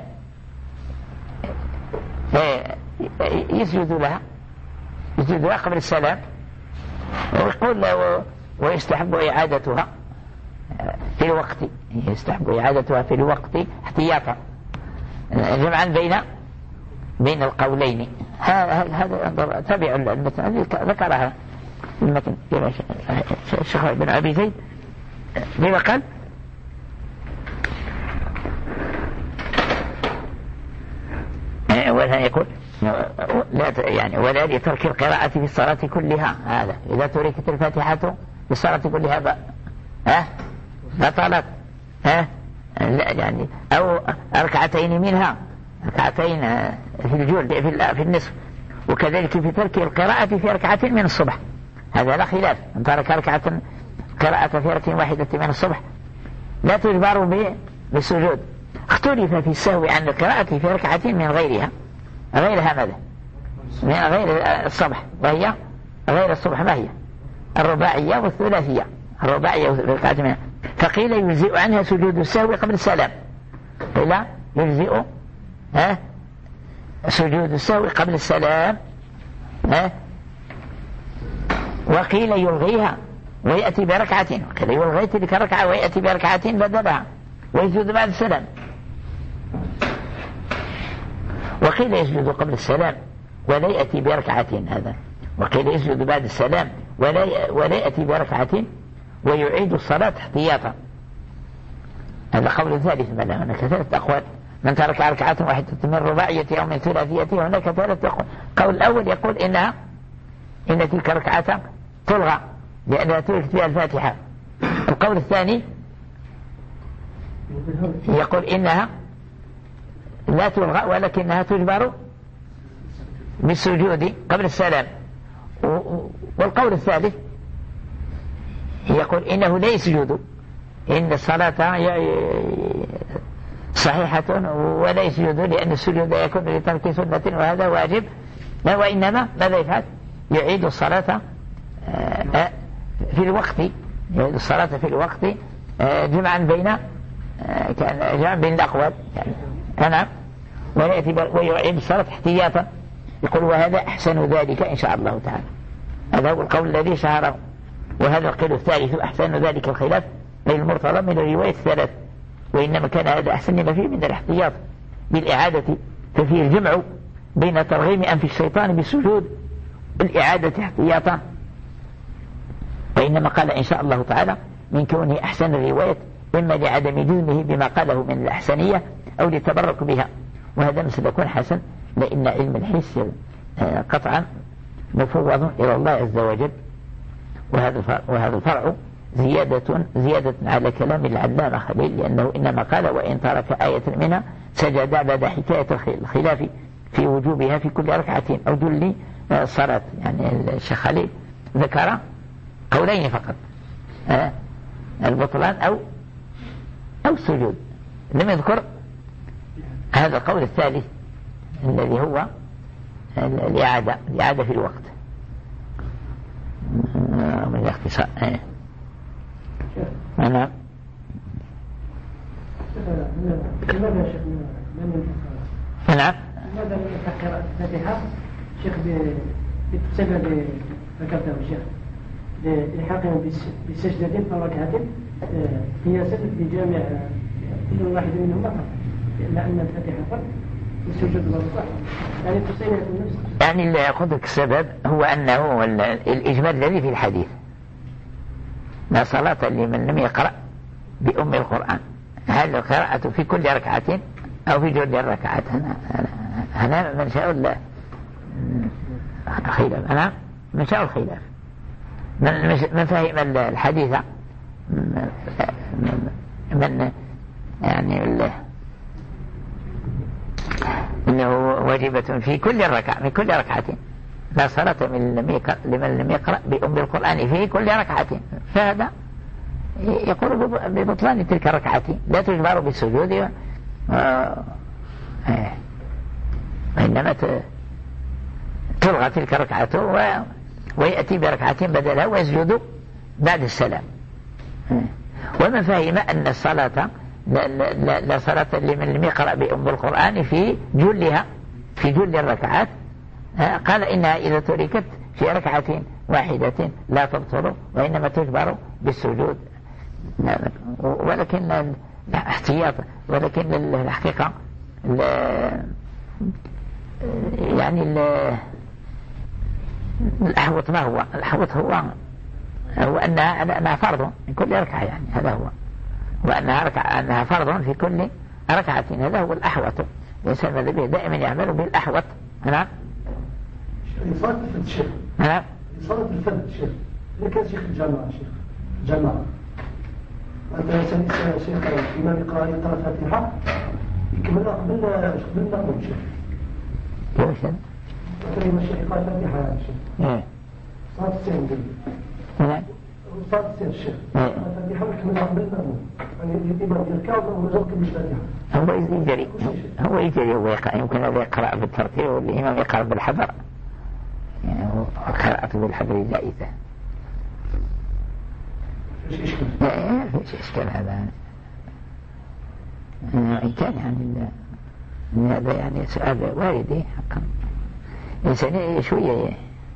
يسجد لها يسجد لها قبل السلام، ويقول ويستحب إعادتها في الوقت، يستحب إعادتها في الوقت احتياطا جمعا بين بين القولين. هذا تابع المتن ذكرها المتن الشيخ بن أبي زيد بما قال ولا يقول لا يعني ولا لترك القراءة في الصلاة كلها. هذا إذا تركت الفاتحة في الصلاة كلها بقى ها بطلت ها لا يعني أو ركعتين منها، ركعتين في الجول في, في النصف. وكذلك في ترك القراءة في ركعة من الصبح، هذا لا خلاف. من ترك ركعة قراءة في ركعة واحدة من الصبح لا تجبر بالسجود. اختلف في السهو عن القراءة في ركعة من غيرها، غيرها ماذا؟ من غير الصبح، وهي غير الصبح ما هي؟ الرباعية والثلاثية. الرباعية والثلاثية منها، فقيل يجزئ عنها سجود السهو قبل السلام، قيل يجزئ ها سجود السهو قبل السلام ها، وقيل يلغيها ويأتي بركعتين، وقيل يلغي تلك الركعة ويأتي بركعتين بدلها ويسجد بعد السلام، وقيل يسجد قبل السلام ولا يأتي بركعتين. هذا وقيل يسجد بعد السلام ولا ولا يأتي بركعتين ويعيد الصلاة احتياطا. هذا قول ثالث. بل هناك ثلاثة أقوال. من ترك ركعة واحدة من رباعية أو من ثلاثية هناك ثلاثة أقوال. القول الأول يقول إنها إن تلك الركعة تلغى لأنها تركت فيها الفاتحة. القول الثاني يقول إنها لا تلغى ولكنها تجبر بالسجود قبل السلام. والقول الثالث يقول إنه لا يسجد، إن الصلاة صحيحة ولا يسجد لأن السجود يكون لترك سنة وهذا واجب، وإنما ماذا يفعل؟ يعيد الصلاة في الوقت، يعيد الصلاة في الوقت جمعا بين جمعا بين الأقوال نعم، ويعيد الصلاة احتياطا. يقول وهذا أحسن ذلك إن شاء الله تعالى. هذا هو القول الذي شهره. وهذا القول الثالث أحسن ذلك الخلاف بين المرتضى من الرواية الثلاث، وإنما كان هذا أحسن لما فيه من الاحتياط بالإعادة، ففيه الجمع بين ترغيم أنف الشيطان بالسجود الإعادة احتياطا، وإنما قال إن شاء الله تعالى من كونه أحسن الرواية إما لعدم دونه بما قاله من الأحسنية أو للتبرك بها، وهذا مثل يكون حسن، لأن علم الحس قطعا مفوض إلى الله عز وجل. وهذا وهذا الفرع زيادة زيادة على كلام العلامة خليل، لأنه إنما قال وإن ترك آية منها سجد بعد حكاية الخلاف في وجوبها في كل ركعتين أو جل الصلاة. يعني الشيخ خليل ذكر قولين فقط، البطلان أو أو السجود، لم يذكر هذا القول الثالث الذي هو الإعادة الإعادة في الوقت من الاختصار. أنا لماذا يا شيخ نعم لماذا يفكر الفاتحة شيخ بسبب ذكرته الشيخ لإلحاقهم بسجدة أو ركعة هي سبب لجامع كل واحد منهما، لأن الفاتحة فرق والسجود والركوع يعني تصير النفس. يعني اللي يأخذ السبب هو أنه الإجمال الذي في الحديث لا صلاة لمن لم يقرأ بأم القرآن، هل القراءة في كل ركعة أو في جل الركعات؟ هذا من شاء الله خلاف، أنا من شاء الخلاف من, من فهم الحديث من يعني إنه واجبة في كل ركعة من كل ركعتين، لا صلاة لمن لم يقرأ بأم القرآن في كل ركعة، فهذا يقول ببطلان تلك الركعتين، لا تجبر بالسجود وإنما تلغى تلك الركعة ويأتي بركعتين بدلها ويسجد بعد السلام. ومن فهم أن الصلاة لا, لا, لا صلاة لمن لم يقرأ بأم القرآن في جلها في جل الركعات، قال إنها إذا تركت في ركعة واحدة لا تبطل وإنما تجبر بالسجود. ولكن احتياط، ولكن الحقيقة يعني الأحوط ما هو الأحوط هو هو أنها أنها فرض من كل ركعة، يعني هذا هو، وأنها ركعة أنها فرض في كل ركعة، هذا هو الأحوط. الإنسان ماذا به دائما يعمل بالأحوط. نعم صلاة الفرد شيخ نعم صلاة الفرد شيخ إذا كان شيخ الجامعة شيخ الجامعة أنت شيخ الإمام يقرأ يقرأ الفاتحة يكملها قبل قبل النقل شيخ كيف هذا؟ مثلا الشيخ يقرأ الفاتحة يا شيخ إيه صلاة السين نعم صلاة السين الشيخ الفاتحة يكملها قبل النقل يعني الإمام يركع ويركب الفاتحة هو يجري هو يجري هو يقرأ، يمكن هذا يقرأ بالترتيب والإمام يقرأ بالحذر، يعني قراءته بالحذر جائزة. لا فيش إشكال هذا، إن كان يعني هذا يعني سؤال واردي حقا، إنسان شوية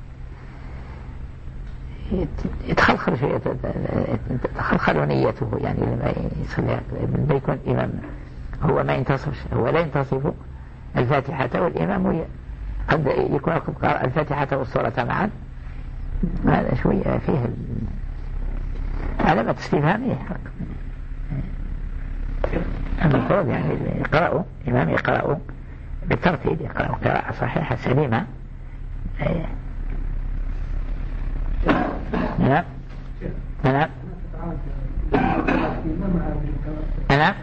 يتخلخل شوية تخلخل نيته، يعني لما يصلي لما يكون إمام هو ما ينتصف هو لا ينتصف الفاتحة والإمام قد يكون قد قرأ الفاتحة والسورة معا، هذا شوية فيه علامة استفهامية. المفروض يعني يقرأوا الإمام يقرأوا بالترتيب، يقرأوا قراءة صحيحة سليمة. نعم نعم نعم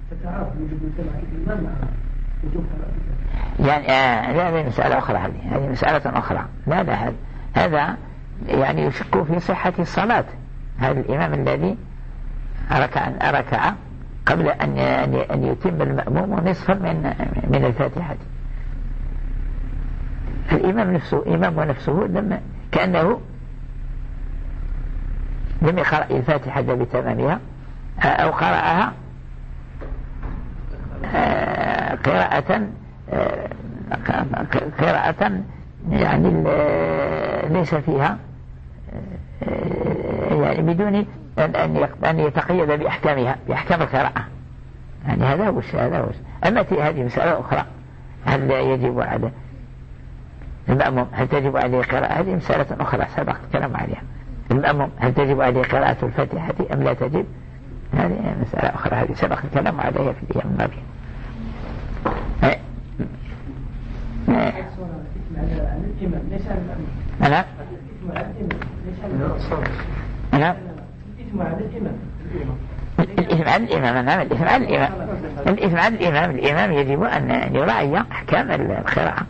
يعني آه هذه مسألة أخرى، هذه هذه مسألة أخرى. لا لا هذا هذا يعني يشك في صحة الصلاة. هذا الإمام الذي ركع ركع قبل أن أن يتم المأموم نصفا من من الفاتحة، الإمام نفسه إمام نفسه لما كأنه لم يقرأ الفاتحة بتمامها أو قرأها قراءة قراءة يعني ليس فيها يعني بدون أن أن يتقيد بأحكامها بأحكام القراءة، يعني هذا وش هذا وش. أما هذه مسألة أخرى، هل يجب على المأموم هل تجب عليه قراءة؟ هذه مسألة أخرى سبق الكلام عليها. المأموم هل تجب عليه قراءة الفاتحة أم لا تجب؟ هذه مسألة أخرى، هذه سبق الكلام عليها في الأيام الماضية. أنا أنا الإثم على الإمام. نعم الإثم على الإمام. الإثم على الإمام. الإمام يجب أن يراعي أحكام القراءة.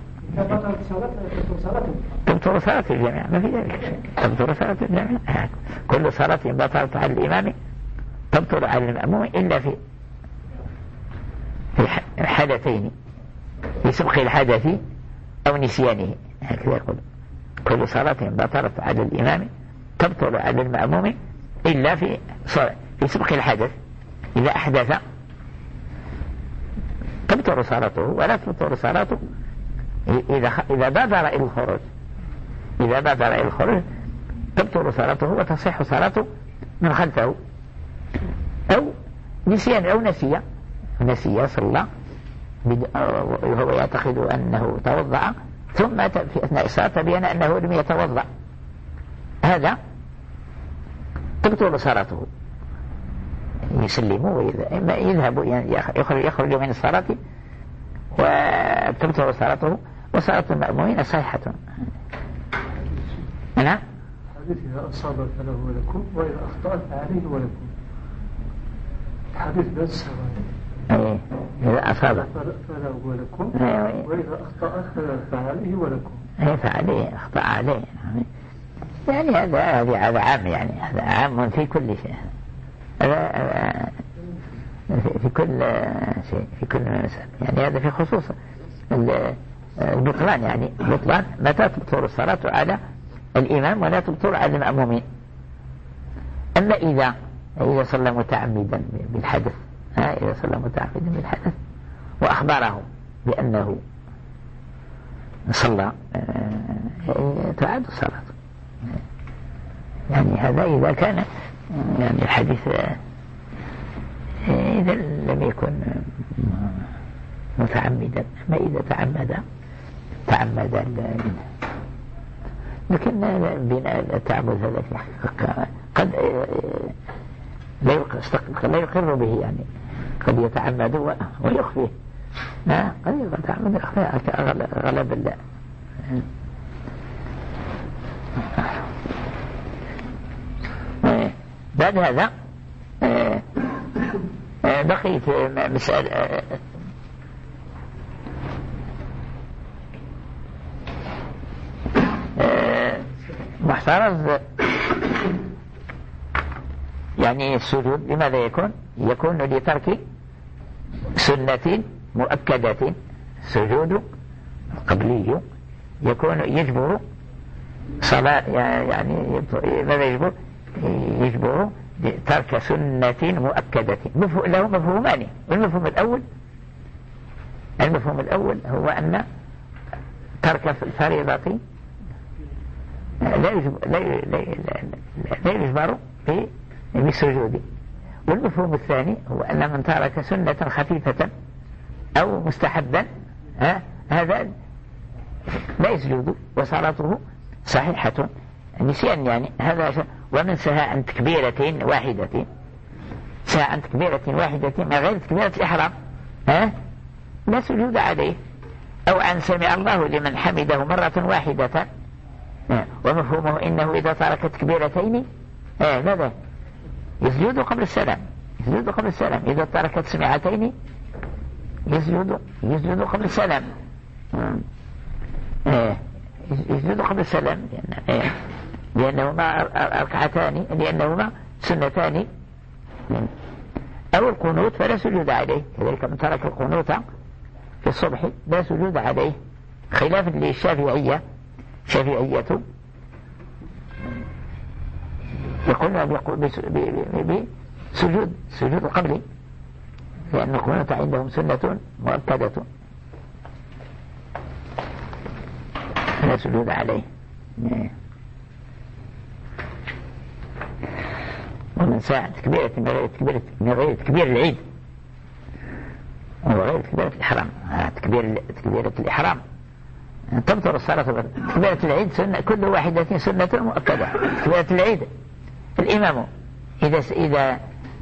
تبطل صلاة الجميع، ما في ذلك. تبطل صلاة الجميع. كل صلاة بطلت على الإمام تبطل على المأموم إلا في في حدثين، في سبق الحدث أو نسيانه. هكذا يقول كل صلاة بطلت على الإمام تبطل على المأموم إلا في في سبق الحدث. إذا أحدث تبطل صلاته، ولا تبطل صلاته إذا إذا بادر إلى الخروج. إذا بادر إلى الخروج تبطل صلاته وتصح صلاته من خلفه، أو نسيان أو نسي نسي صلى وهو يعتقد أنه توضأ ثم في أثناء الصلاة تبين أنه لم يتوضأ، هذا تبطل صلاته. يسلموا وإما يذهبوا يخرج يخرج من الصلاة وتبطل صلاته، وصلاة المأمومين صحيحة. نعم. الحديث إذا أصاب فله ولكم وإذا أخطأ فعليه ولكم. الحديث بس إيه إذا أصاب فله ولكم وإذا أخطأ فعليه ولكم. إيه فعليه أخطأ عليه يعني هذا هذا عام، يعني هذا عام في كل شيء، هذا في كل شيء في كل مسألة. يعني هذا في خصوص البطلان، يعني بطلان متى تبطل الصلاة على الإمام ولا تبطل على المأمومين. أما إذا إذا صلى متعمدا بالحدث، ها إذا صلى متعمدا بالحدث وأخبره بأنه صلى تعاد الصلاة. يعني هذا إذا كان يعني الحديث إذا لم يكن متعمدا. ما إذا تعمد تعمد لكن بناء التعمد هذا في حقيقة قد لا يقر به، يعني قد يتعمد ويخفيه. قد يتعمد ويخفيه غلب الله. بعد هذا بقيت مسألة محترز، يعني السجود لماذا يكون؟ يكون لترك سنة مؤكدة. السجود القبلي يكون يجبر صلاة، يعني ماذا يجبر؟ يجبر ترك سنة مؤكدة. له مفهومان. المفهوم الأول المفهوم الأول هو أن ترك الفريضة لا يجبر لا لا يجبر بالسجود. والمفهوم الثاني هو أن من ترك سنة خفيفة أو مستحبا هذا لا يسجد وصلاته صحيحة. نسيان يعني هذا. ومن سهى عن تكبيرة واحدة سهى عن تكبيرة واحدة ما غير تكبيرة الإحرام ها لا سجود عليه، أو عن سمع الله لمن حمده مرة واحدة. ومفهومه إنه إذا ترك تكبيرتين ماذا يسجد قبل السلام يسجد قبل السلام إذا ترك سمعتين يسجد يسجد قبل السلام يسجد قبل السلام لأنهما ركعتان لأنهما سنتان. أو القنوت فلا سجود عليه، كذلك من ترك القنوت في الصبح لا سجود عليه، خلافا للشافعية. الشافعية يقولون بسجود سجود قبلي، لأن القنوت عندهم سنة مؤكدة لا سجود عليه. ومن ساعة تكبيرة من غير تكبيرة من غير تكبير العيد وغير تكبيرة الإحرام. تكبير تكبيرة الإحرام تبطل الصلاة. تكبيرة العيد سنة، كل واحدة سنة مؤكدة. تكبيرة العيد الإمام إذا إذا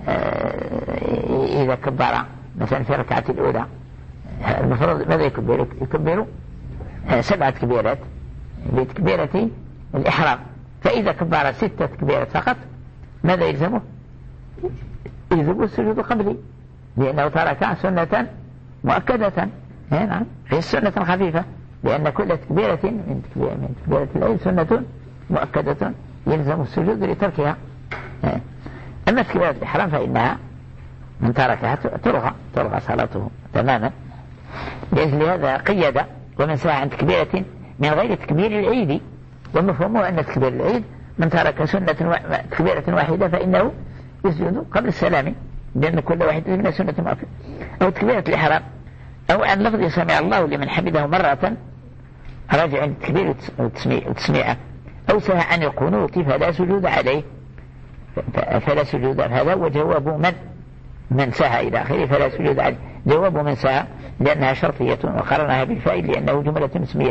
إذا كبر مثلا في الركعة الأولى المفروض ماذا يكبر؟ يكبر سبعة تكبيرات بتكبيرة الإحرام. فإذا كبر ستة تكبيرات فقط ماذا يلزمه؟ يلزمه السجود قبلي، لأنه ترك سنة مؤكدة. نعم، هي السنة الخفيفة، لأن كل تكبيرة من تكبيرة العيد سنة مؤكدة يلزم السجود لتركها. أما تكبيرة الإحرام فإنها من تركها تلغى تلغى صلاته تماما. لأجل هذا قيد ومن ساعة عن تكبيرة من غير تكبير العيد، ومفهومه أن تكبير العيد من ترك سنة و... تكبيرة واحدة فإنه يسجد قبل السلام، لأن كل واحد من سنة مؤكدة. أو تكبيرة الإحرام، أو أن لفظ سمع الله لمن حمده مرة راجع التكبير والتسميع، أو سهى عن القنوت فلا سجود عليه، فلا سجود. هذا هو جواب من من سهى إلى آخره فلا سجود عليه. جواب من سهى لأنها شرطية وقرنها بالفائل لأنه جملة اسمية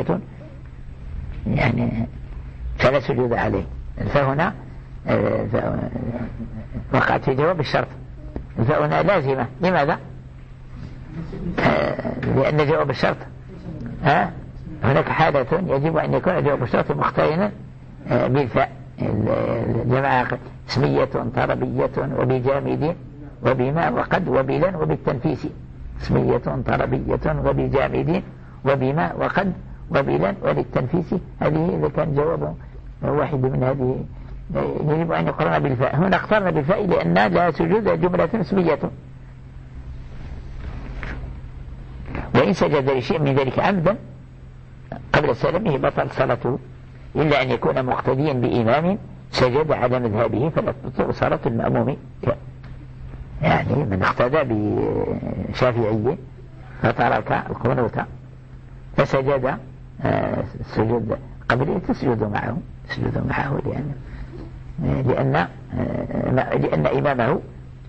يعني فلا سجود عليه. فهنا وقعت في جواب الشرط، فهنا لازمة. لماذا؟ لأن جواب الشرط ها هناك حالة يجب أن يكون جواب الشرط مقترنا بالفاء. الجماعة اسمية طلبية وبجامد وبما وقد وبلن وبالتنفيس. اسمية طلبية وبجامد وبما وقد وبلن وللتنفيس. هذه إذا كان جواب واحد من هذه يجب أن يقرن بالفاء. هنا اقترن بالفاء لأن لا سجود جملة اسمية. وإن سجد لشيء من ذلك عمدا قبل سلامه بطل صلاته، إلا أن يكون مقتديا بإمام سجد على مذهبه فلا تبطل صلاة المأموم. يعني من اقتدى بشافعي فترك القنوت فسجد السجود قبل تسجد معه تسجد معه لأن لأن لأن إمامه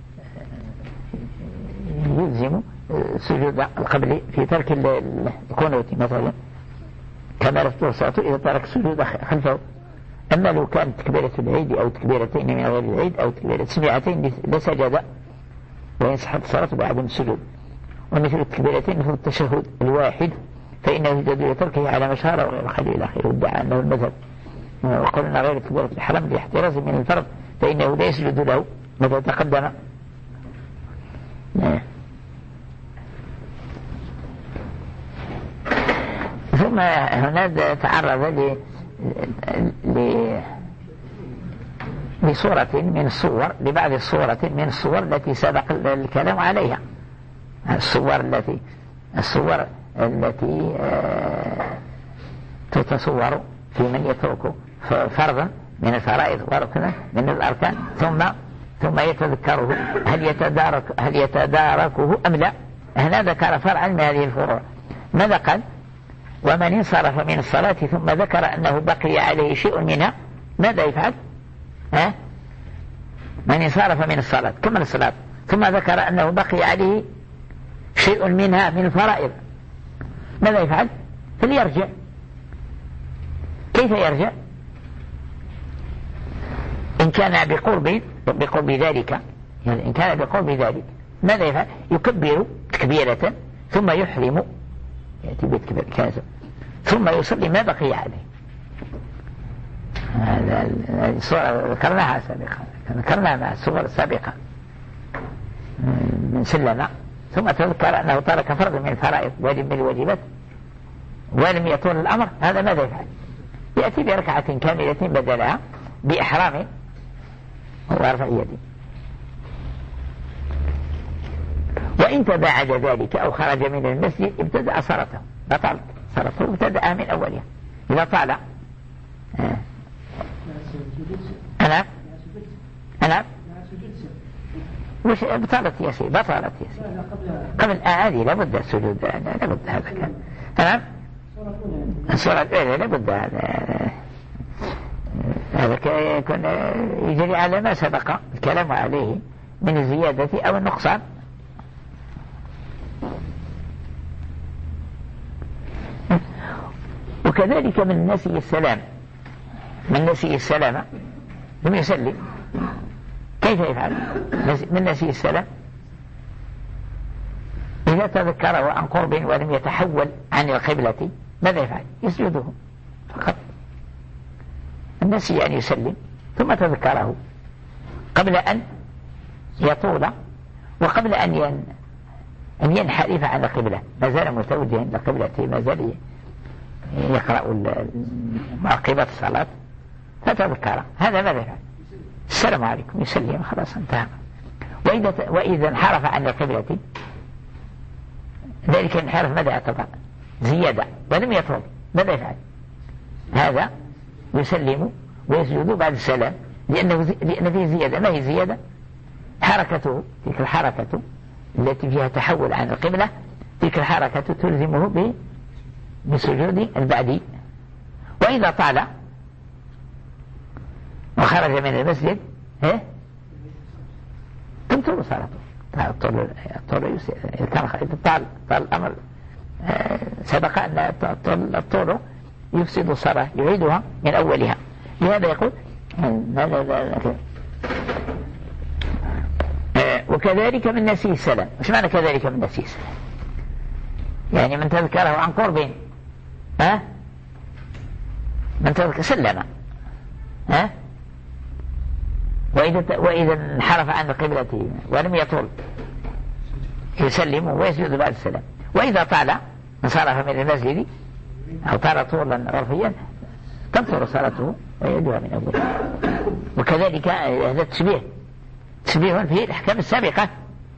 يلزم سجود القبل في ترك القنوت مثلا، كما لا تبطل صلاته إذا ترك السجود خلفه. أما لو كانت تكبيرة العيد أو تكبيرتين من غير العيد أو تكبيرة سمعتين لسجد وينصح الصلاة بعدم السجود. ومثل التكبيرتين مثل التشهد الواحد فإنه يجد لتركه على مشهر وغير الخليل الأخير وادعى أنه المذهب. وقلنا غير تكبيرة الحرم لاحتراز من الفرض فإنه لا يسجد له متى تقدم. ثم هنا تعرض ل ل لصورة من الصور لبعض الصورة من الصور التي سبق الكلام عليها. الصور التي الصور التي تتصور في من يترك فرضا من الفرائض وركنا من الأركان ثم ثم يتذكره هل يتدارك هل يتداركه أم لا. هنا ذكر فرعا من هذه الفروع. ماذا قال؟ ومن انصرف من الصلاة ثم ذكر أنه بقي عليه شيء منها ماذا يفعل؟ ها؟ من انصرف من الصلاة كمل الصلاة ثم ذكر أنه بقي عليه شيء منها من الفرائض ماذا يفعل؟ فليرجع. كيف يرجع؟ إن كان بقرب بقرب ذلك يعني إن كان بقرب ذلك ماذا يفعل؟ يكبر تكبيرة ثم يحرم يأتي بيتكبير كاسب ثم يصلي ما بقي عليه. هذا الصورة ذكرناها سابقا ذكرناها مع الصور السابقة من سلمة ثم تذكر أنه ترك فرض من الفرائض واجب من الواجبات ولم يطول الأمر. هذا ماذا يفعل؟ يأتي بركعة كاملة بدلها بإحرام ورفع يده. وإن تباعد ذلك أو خرج من المسجد ابتدأ صلاته بطلت صلاته ابتدأ من أولها إذا طال. أنا أنا وش بطلت يا سيدي بطلت يا سيدي قبل هذه لابد السجود لابد هذا كان تمام. الصلاة الأولى لابد هذا هذا يكون يجري على ما سبق الكلام عليه من الزيادة أو النقصان. وكذلك من نسي السلام من نسي السلام لم يسلم كيف يفعل؟ من نسي السلام إذا تذكره عن قرب ولم يتحول عن القبلة ماذا يفعل؟ يسجده فقط. النسي أن يسلم ثم تذكره قبل أن يطول وقبل أن ين... أن ينحرف عن القبلة، ما زال متوجها إلى قبلته، ما زال يقرأ معقبات الصلاة فتذكر هذا ماذا يفعل؟ السلام عليكم، يسلم خلاص انتهى. وإذا, وإذا انحرف عن القبلة ذلك الانحراف ماذا يعتبر؟ زيادة ولم يطول، ماذا يفعل؟ هذا يسلم ويسجد بعد السلام لأنه لأن فيه زيادة. ما هي زيادة؟ حركته، تلك الحركة التي فيها تحول عن القبلة، تلك الحركة تلزمه بسجود البعدي. وإذا طال وخرج من المسجد تبطل صلاته. طال طال طال الأمر سبق أن الطول يفسد الصلاة، يعيدها من أولها. لهذا يقول وكذلك من نسي السلام. وش معنى كذلك من نسي السلام؟ يعني من تذكره عن قرب، ها من تذكر سلم، ها وإذا وإذا انحرف عن القبلة ولم يطول يسلم ويسجد بعد السلام. وإذا طال انصرف من المسجد أو طال طولا عرفيا تبطل صلاته ويعيدها من أولها. وكذلك هذا التشبيه تشبيه في الأحكام السابقة.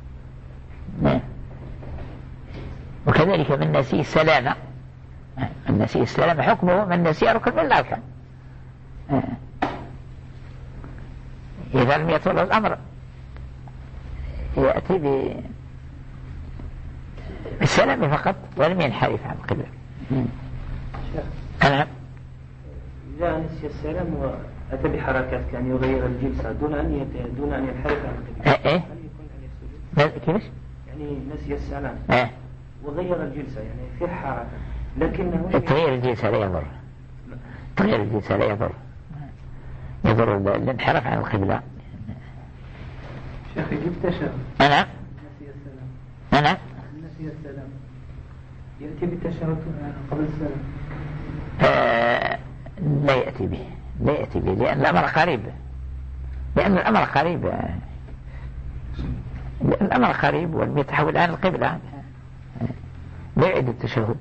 وكذلك من نسي السلام، من نسي السلام حكمه من نسي ركن من الأركان إذا لم يطول الأمر يأتي بالسلام فقط ولم ينحرف عن القبلة. أنا إذا نسي السلام وأتى بحركات كان يغير الجلسة دون أن دون أن ينحرف عن القبلة، إيه هل يكون أن يسجد؟ كيف؟ يعني نسي السلام إيه وغير الجلسة، يعني في حركة لكنه تغيير الجلسة لا يضر، تغيير الجلسة لا يضر، يضر الانحراف عن القبلة. شيخ يجيب تشهد. أنا نسي السلام. أنا نسي السلام يأتي بالتشهد قبل السلام. آه لا يأتي به، لا يأتي به لأن الأمر قريب، لأن الأمر قريب، الأمر قريب ولم يتحول عن القبلة لا يعيد التشهد.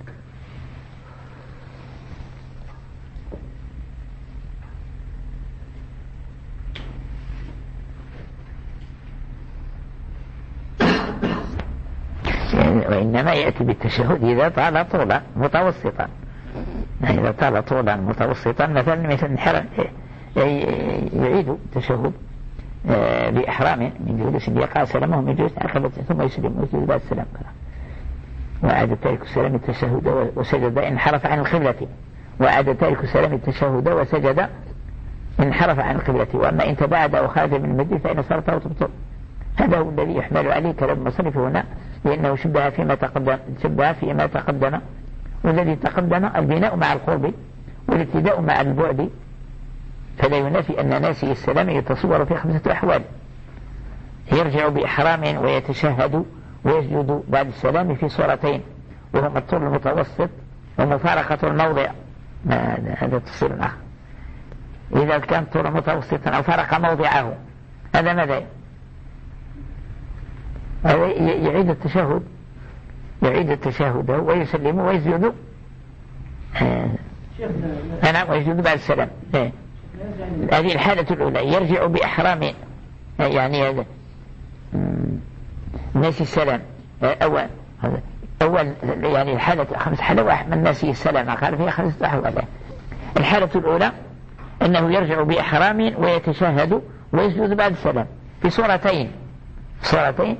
وإنما يأتي بالتشهد إذا طال طولا متوسطا، إذا طال طولا متوسطا مثلا مثل انحرف يعيد التشهد بإحرام من جلوس يقع سلامه من جلوس عقبة ثم يسلم ويسجد بعد السلام. وعاد تارك السلام التشهد وسجد انحرف عن القبلة، وعاد تارك السلام التشهد وسجد انحرف عن القبلة. وأما إن تباعد أو خرج من المسجد فإن صلاته تبطل. هذا هو الذي يحمل عليه كلام المصنف هنا، لأنه شبه فيما تقدم شبه فيما تقدم والذي تقدم البناء مع القرب والابتداء مع البعد، فلا ينافي أن ناسي السلام يتصور في خمسة أحوال: يرجع بإحرام ويتشهد ويسجد بعد السلام في صورتين، وهما الطول المتوسط ومفارقة الموضع. هذا تفصيل آخر. إذا كان طول متوسطا أو فارق موضعه هذا ماذا؟ يعيد التشهد يعيد التشهد ويسلم ويسجد أنا ويسجد بعد السلام. هذه الحالة الأولى. يرجع بإحرام يعني هذا ناسي السلام أول أول يعني الحالة خمس حالة من ناسي السلام قال فيها خمسة أحوال. الحالة الأولى أنه يرجع بإحرام ويتشهد ويسجد بعد السلام في صورتين صورتين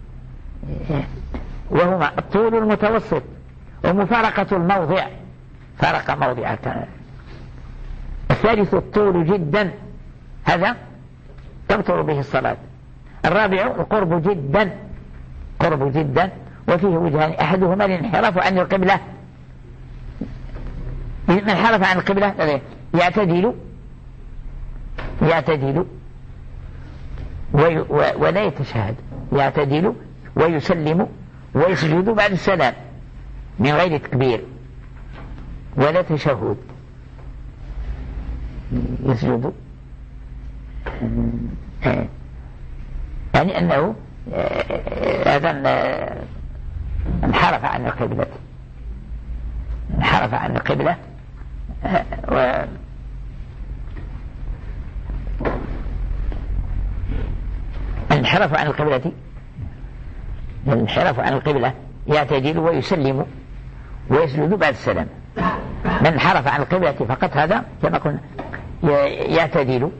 وهما الطول المتوسط ومفارقة الموضع، فارق موضع. الثالث الطول جدا، هذا تبطل به الصلاة. الرابع القرب جدا، قرب جدا وفيه وجهان: أحدهما الانحراف عن القبلة من حرف عن القبلة يعتدل يعتدل وي ولا يتشهد، يعتدل ويسلم ويسجد بعد السلام من غير تكبير ولا تشهد. يسجد يعني أنه هذا انحرف عن القبلة، انحرف عن القبلة و انحرف عن القبلة انحرف عن القبلة يعتدل ويسلم ويسجد بعد السلام. من انحرف عن القبلة فقط هذا كما قلنا يعتدل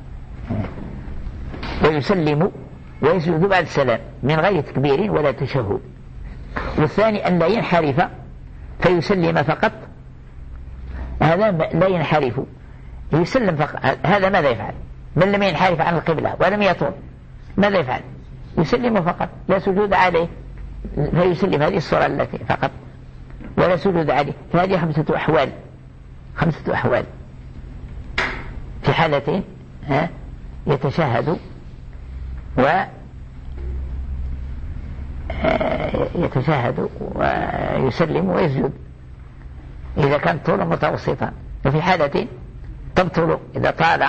ويسلم ويسجد بعد السلام من غير تكبير ولا تشهد. والثاني أن لا ينحرف فيسلم فقط، هذا لا ينحرف يسلم فقط. هذا ماذا يفعل؟ من لم ينحرف عن القبلة ولم يطول ماذا يفعل؟ يسلم فقط، لا سجود عليه، فيسلم هذه الصورة التي فقط ولا سجود عليه. فهذه خمسة أحوال، خمسة أحوال. في حالتين يتشهد و يتشهد ويسلم ويسجد إذا كان طول متوسطا، وفي حالتين تبطل إذا طال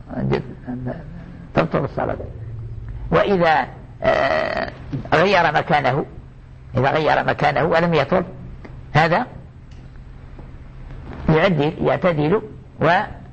تبطل الصلاة. وإذا غير مكانه إذا غير مكانه ولم يطل هذا يعدل يعتدل و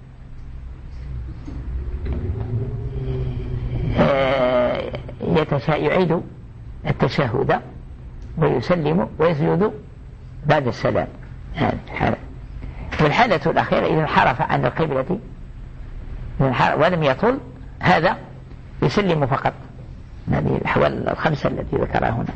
يعيد التشهد ويسلم ويسجد بعد السلام. هذه الحالة. والحالة الأخيرة إذا انحرف عن القبلة ولم يطل هذا يسلم فقط. هذه الأحوال الخمسة التي ذكرها هنا،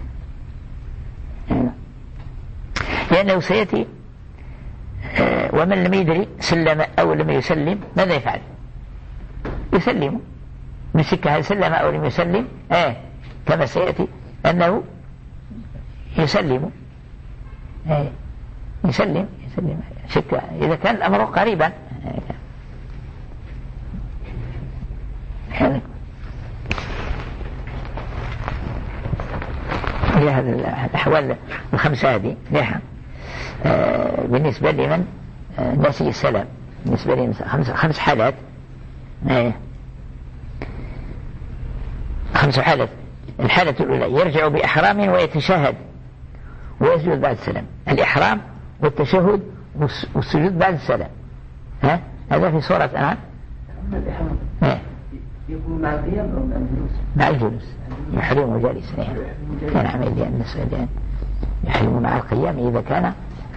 لأنه سيأتي ومن لم يدري سلم أو لم يسلم ماذا يفعل؟ يسلم من شك هل سلم أو لم يسلم آه كما سيأتي أنه يسلم آه يسلم يسلم شك إذا كان الأمر قريبا. هي هذه الأحوال الخمسة هذه نعم. آه بالنسبة لمن آه نسي السلام، بالنسبة لمن خمس, خمس حالات آه خمس حالات. الحالة الأولى يرجع بإحرام ويتشهد ويسجد بعد السلام. الإحرام والتشهد والسجود بعد السلام، ها هذا في سورة الأنعام. الإحرام يكون مع القيام أو مع الجلوس؟ مع الجلوس يحرم جالسا يعني. كان عمل لأن يحرم مع القيام إذا كان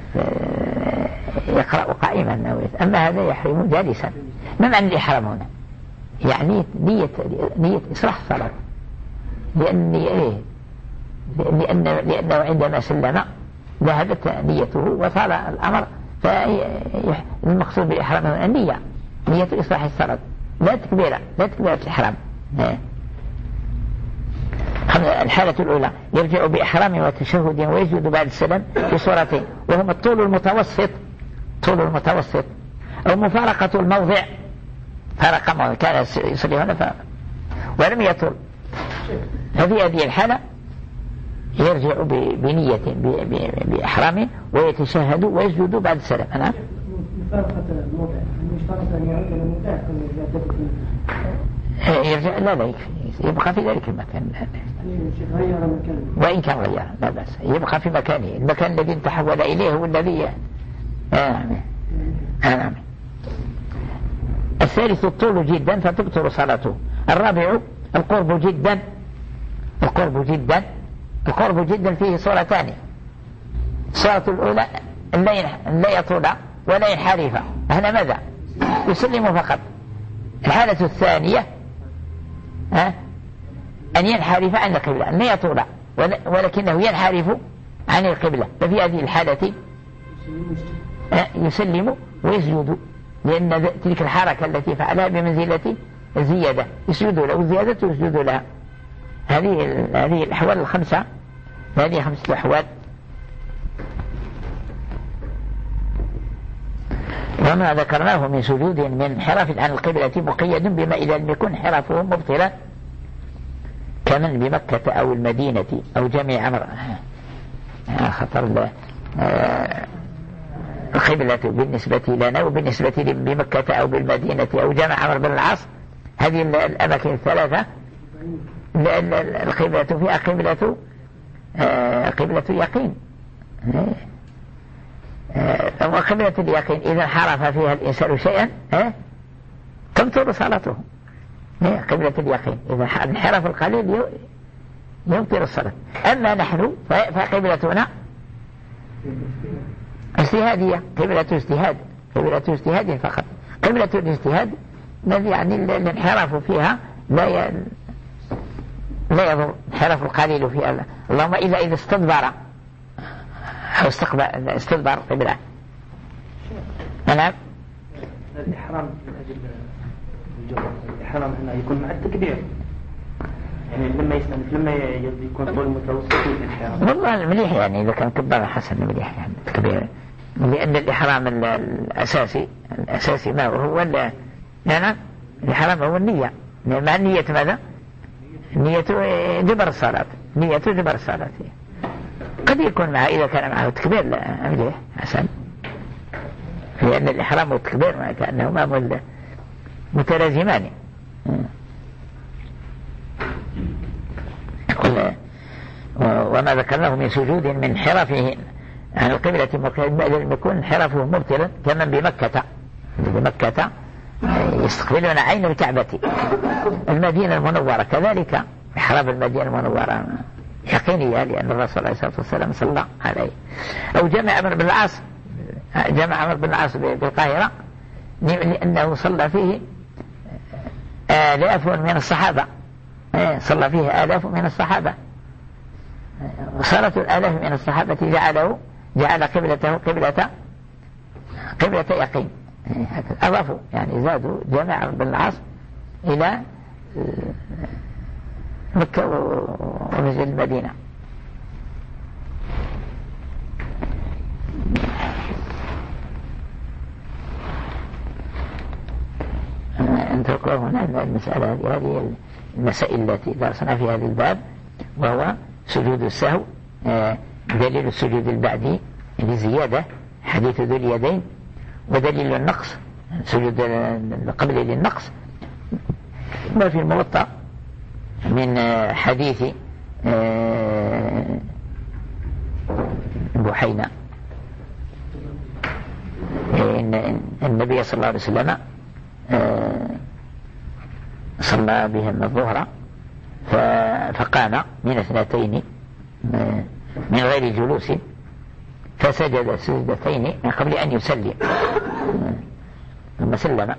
يقرأ قائما. أما هذا يحرم جالسا. ما معنى الإحرام هنا؟ يعني نية نية إصلاح الصلاة، لأن إيه لأن لأنه عندما سلم ذهبت نيته وصار الأمر. فالمقصود بالإحرام هنا النية، نية إصلاح الصلاة لا تكبيرة لا تكبيرة الإحرام. الحالة الأولى يرجع بإحرام وتشهد ويسجد بعد السلام في صورتين، وهما الطول المتوسط طول المتوسط أو مفارقة الموضع. فارق موضع كان يصلي هنا ف... ولم يطول. هذه هذه الحالة يرجع بنية بإحرامه ويتشهد ويسجد بعد السلام. أنا مفارقة الموضع المشترط أن يعود إلى الموضع يرجع لا لا يكفي يبقى في ذلك المكان غير مكانه وإن كان غير لا بأس يبقى في مكانه. المكان الذي تحول إليه هو الذي آمين آمين. الثالث الطول جدا فتبطل صلاته. الرابع القرب جدا القرب جدا القرب جدا فيه صورتان. الصورة الأولى لا يطول ولا ينحرف، هنا ماذا؟ يسلم فقط. الحالة الثانية ها أن ينحرف عن القبلة، لا يطول ولكنه ينحرف عن القبلة. ففي هذه الحالة يسلم ويسجد، لأن تلك الحركة التي فعلها بمنزلة الزيادة يسجد له والزيادة يسجد لها. هذه هذه الأحوال الخمسة، هذه خمسة أحوال. وما ذكرناه من سجود من انحراف عن القبلة مقيد بما إذا لم يكن انحرافه مبطلا كمن بمكة أو المدينة أو جميع أمر خطر القبلة بالنسبة لنا وبالنسبة بمكة أو بالمدينة أو جمع عمرو بن العاص. هذه الأماكن الثلاثة القبلة فيها قبلة قبلة يقين، وقبلة اليقين إذا حرف فيها الإنسان شيئا تبطل صلاته. قبلة اليقين إذا انحرف القليل يبطل الصلاة. أما نحن فقبلتنا اجتهادية، قبلة اجتهاد، قبلة اجتهاد فقط. قبلة الاجتهاد يعني الانحراف فيها لا ي... لا يضر، انحراف القليل فيها اللهم إلا إذا استدبر أو استقبل استدبر قبلة. نعم. الإحرام من أجل الجمعة، الإحرام هنا يكون مع التكبير، يعني لما يستنف لما يكون طول متوسط الإحرام. والله مليح يعني إذا كان كبر حسن مليح يعني التكبير، لأن الإحرام الأساسي الأساسي ما هو ولا نعم الإحرام هو النية. مع النية ماذا؟ نية دبر الصلاة، نية دبر الصلاة. قد يكون معه إذا كان معه تكبير لا مليح حسن، لأن الإحرام والتكبير ما كأنهما متلازمان. وما ذكرناه من سجود من انحرافه عن القبلة لم يكن انحرافه مبطلا كمن بمكة بمكة يستقبلون عين الكعبة. المدينة المنورة كذلك إحرام المدينة المنورة يقينية لأن الرسول عليه الصلاة والسلام صلى عليه. أو جمع عمرو بن العاص، جمع عمرو بن العاص بالقاهرة لأنه صلى فيه آلاف من الصحابة، صلى فيه آلاف من الصحابة، وصارت الآلاف من الصحابة جعله جعل قبلته قبلة قبلة يقين. أضافوا يعني زادوا جمع عمرو بن العاص إلى مكة ونزل المدينة. نتركه هنا المسألة هذه المسائل التي درسنا في هذا الباب، وهو سجود السهو، دليل السجود البعدي لزيادة حديث ذو اليدين، ودليل النقص سجود قبل للنقص ما في الموطأ من حديث بحينا إن النبي صلى الله عليه وسلم صلى بهم الظهر فقام من اثنتين من غير جلوس فسجد سجدتين من قبل أن يسلم ثم سلم.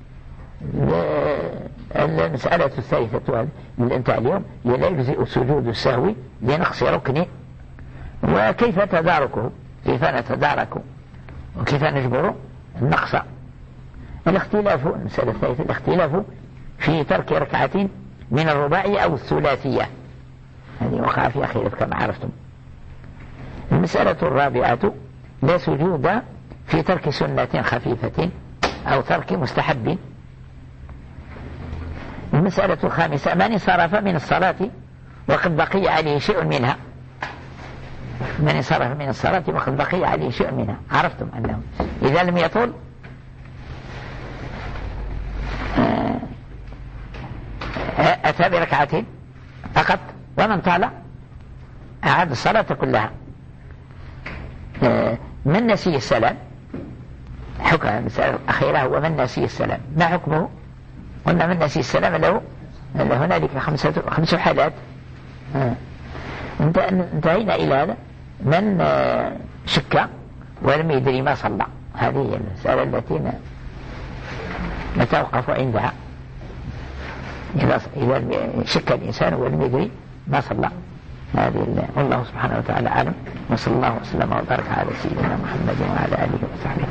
المسألة الثالثة من انتهى اليوم لا يجزئ سجود السهو لنقص ركن، وكيف تداركه، كيف نتدارك وكيف نجبر النقص. الاختلاف المسألة الثالثة الاختلاف في ترك ركعة من الرباعي أو الثلاثية، هذه وقع فيها خلاف كما عرفتم. المسألة الرابعة لا سجود في ترك سنة خفيفة أو ترك مستحب. المسألة الخامسة من انصرف من الصلاة وقد بقي عليه شيء منها، من انصرف من الصلاة وقد بقي عليه شيء منها. عرفتم أنه إذا لم يطول أتى بركعتين فقط، ومن طال أعاد الصلاة كلها. من نسي السلام، حكم المسألة الأخيرة هو من نسي السلام، ما حكمه؟ قلنا من نسي السلام له هنالك خمسة خمس حالات. انتهينا إلى هذا من شك ولم يدري ما صلى، هذه هي المسألة التي نتوقف عندها. إذا شك الإنسان ولم يدري ما صلى، هذه والله سبحانه وتعالى أعلم، وصلى الله وسلم وبارك على سيدنا محمد وعلى آله وصحبه.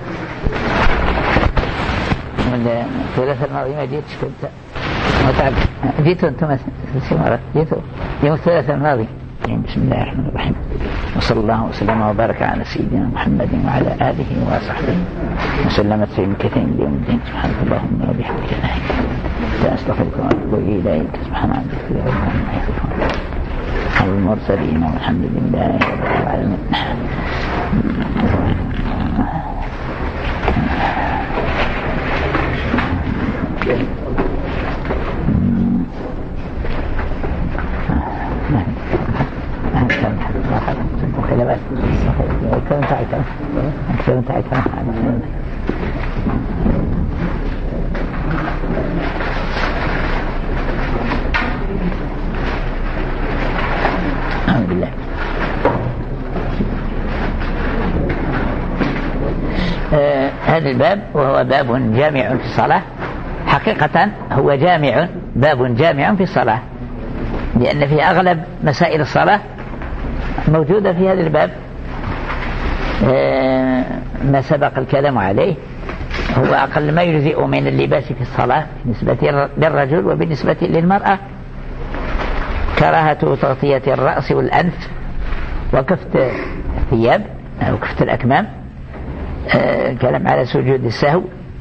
من الثلاثة الماضي ما جيت شكلت وتعب جيتوا أنتم جيتوا يوم الثلاثة الماضي. بسم الله الرحمن الرحيم. وصلى الله وسلم وبارك على سيدنا محمد وعلى آله وصحبه وسلم تسليما كثيرا اليوم الدين. سبحانك اللهم وبحمدك أستغفرك وأتوب إليك. سبحان ربك رب العزة عما يصفون المرسلين والحمد لله رب العالمين. الحمد لله. آه هذا الباب وهو باب جامع في الصلاة. حقيقة هو جامع، باب جامع في الصلاة، لأن في أغلب مسائل الصلاة موجودة في هذا الباب. آه ما سبق الكلام عليه هو أقل ما يجزئ من اللباس في الصلاة بالنسبة للرجل وبالنسبة للمرأة. كراهة تغطية الرأس والأنف وكفت الثياب أو كفت الأكمام. آه كلام على سجود السهو،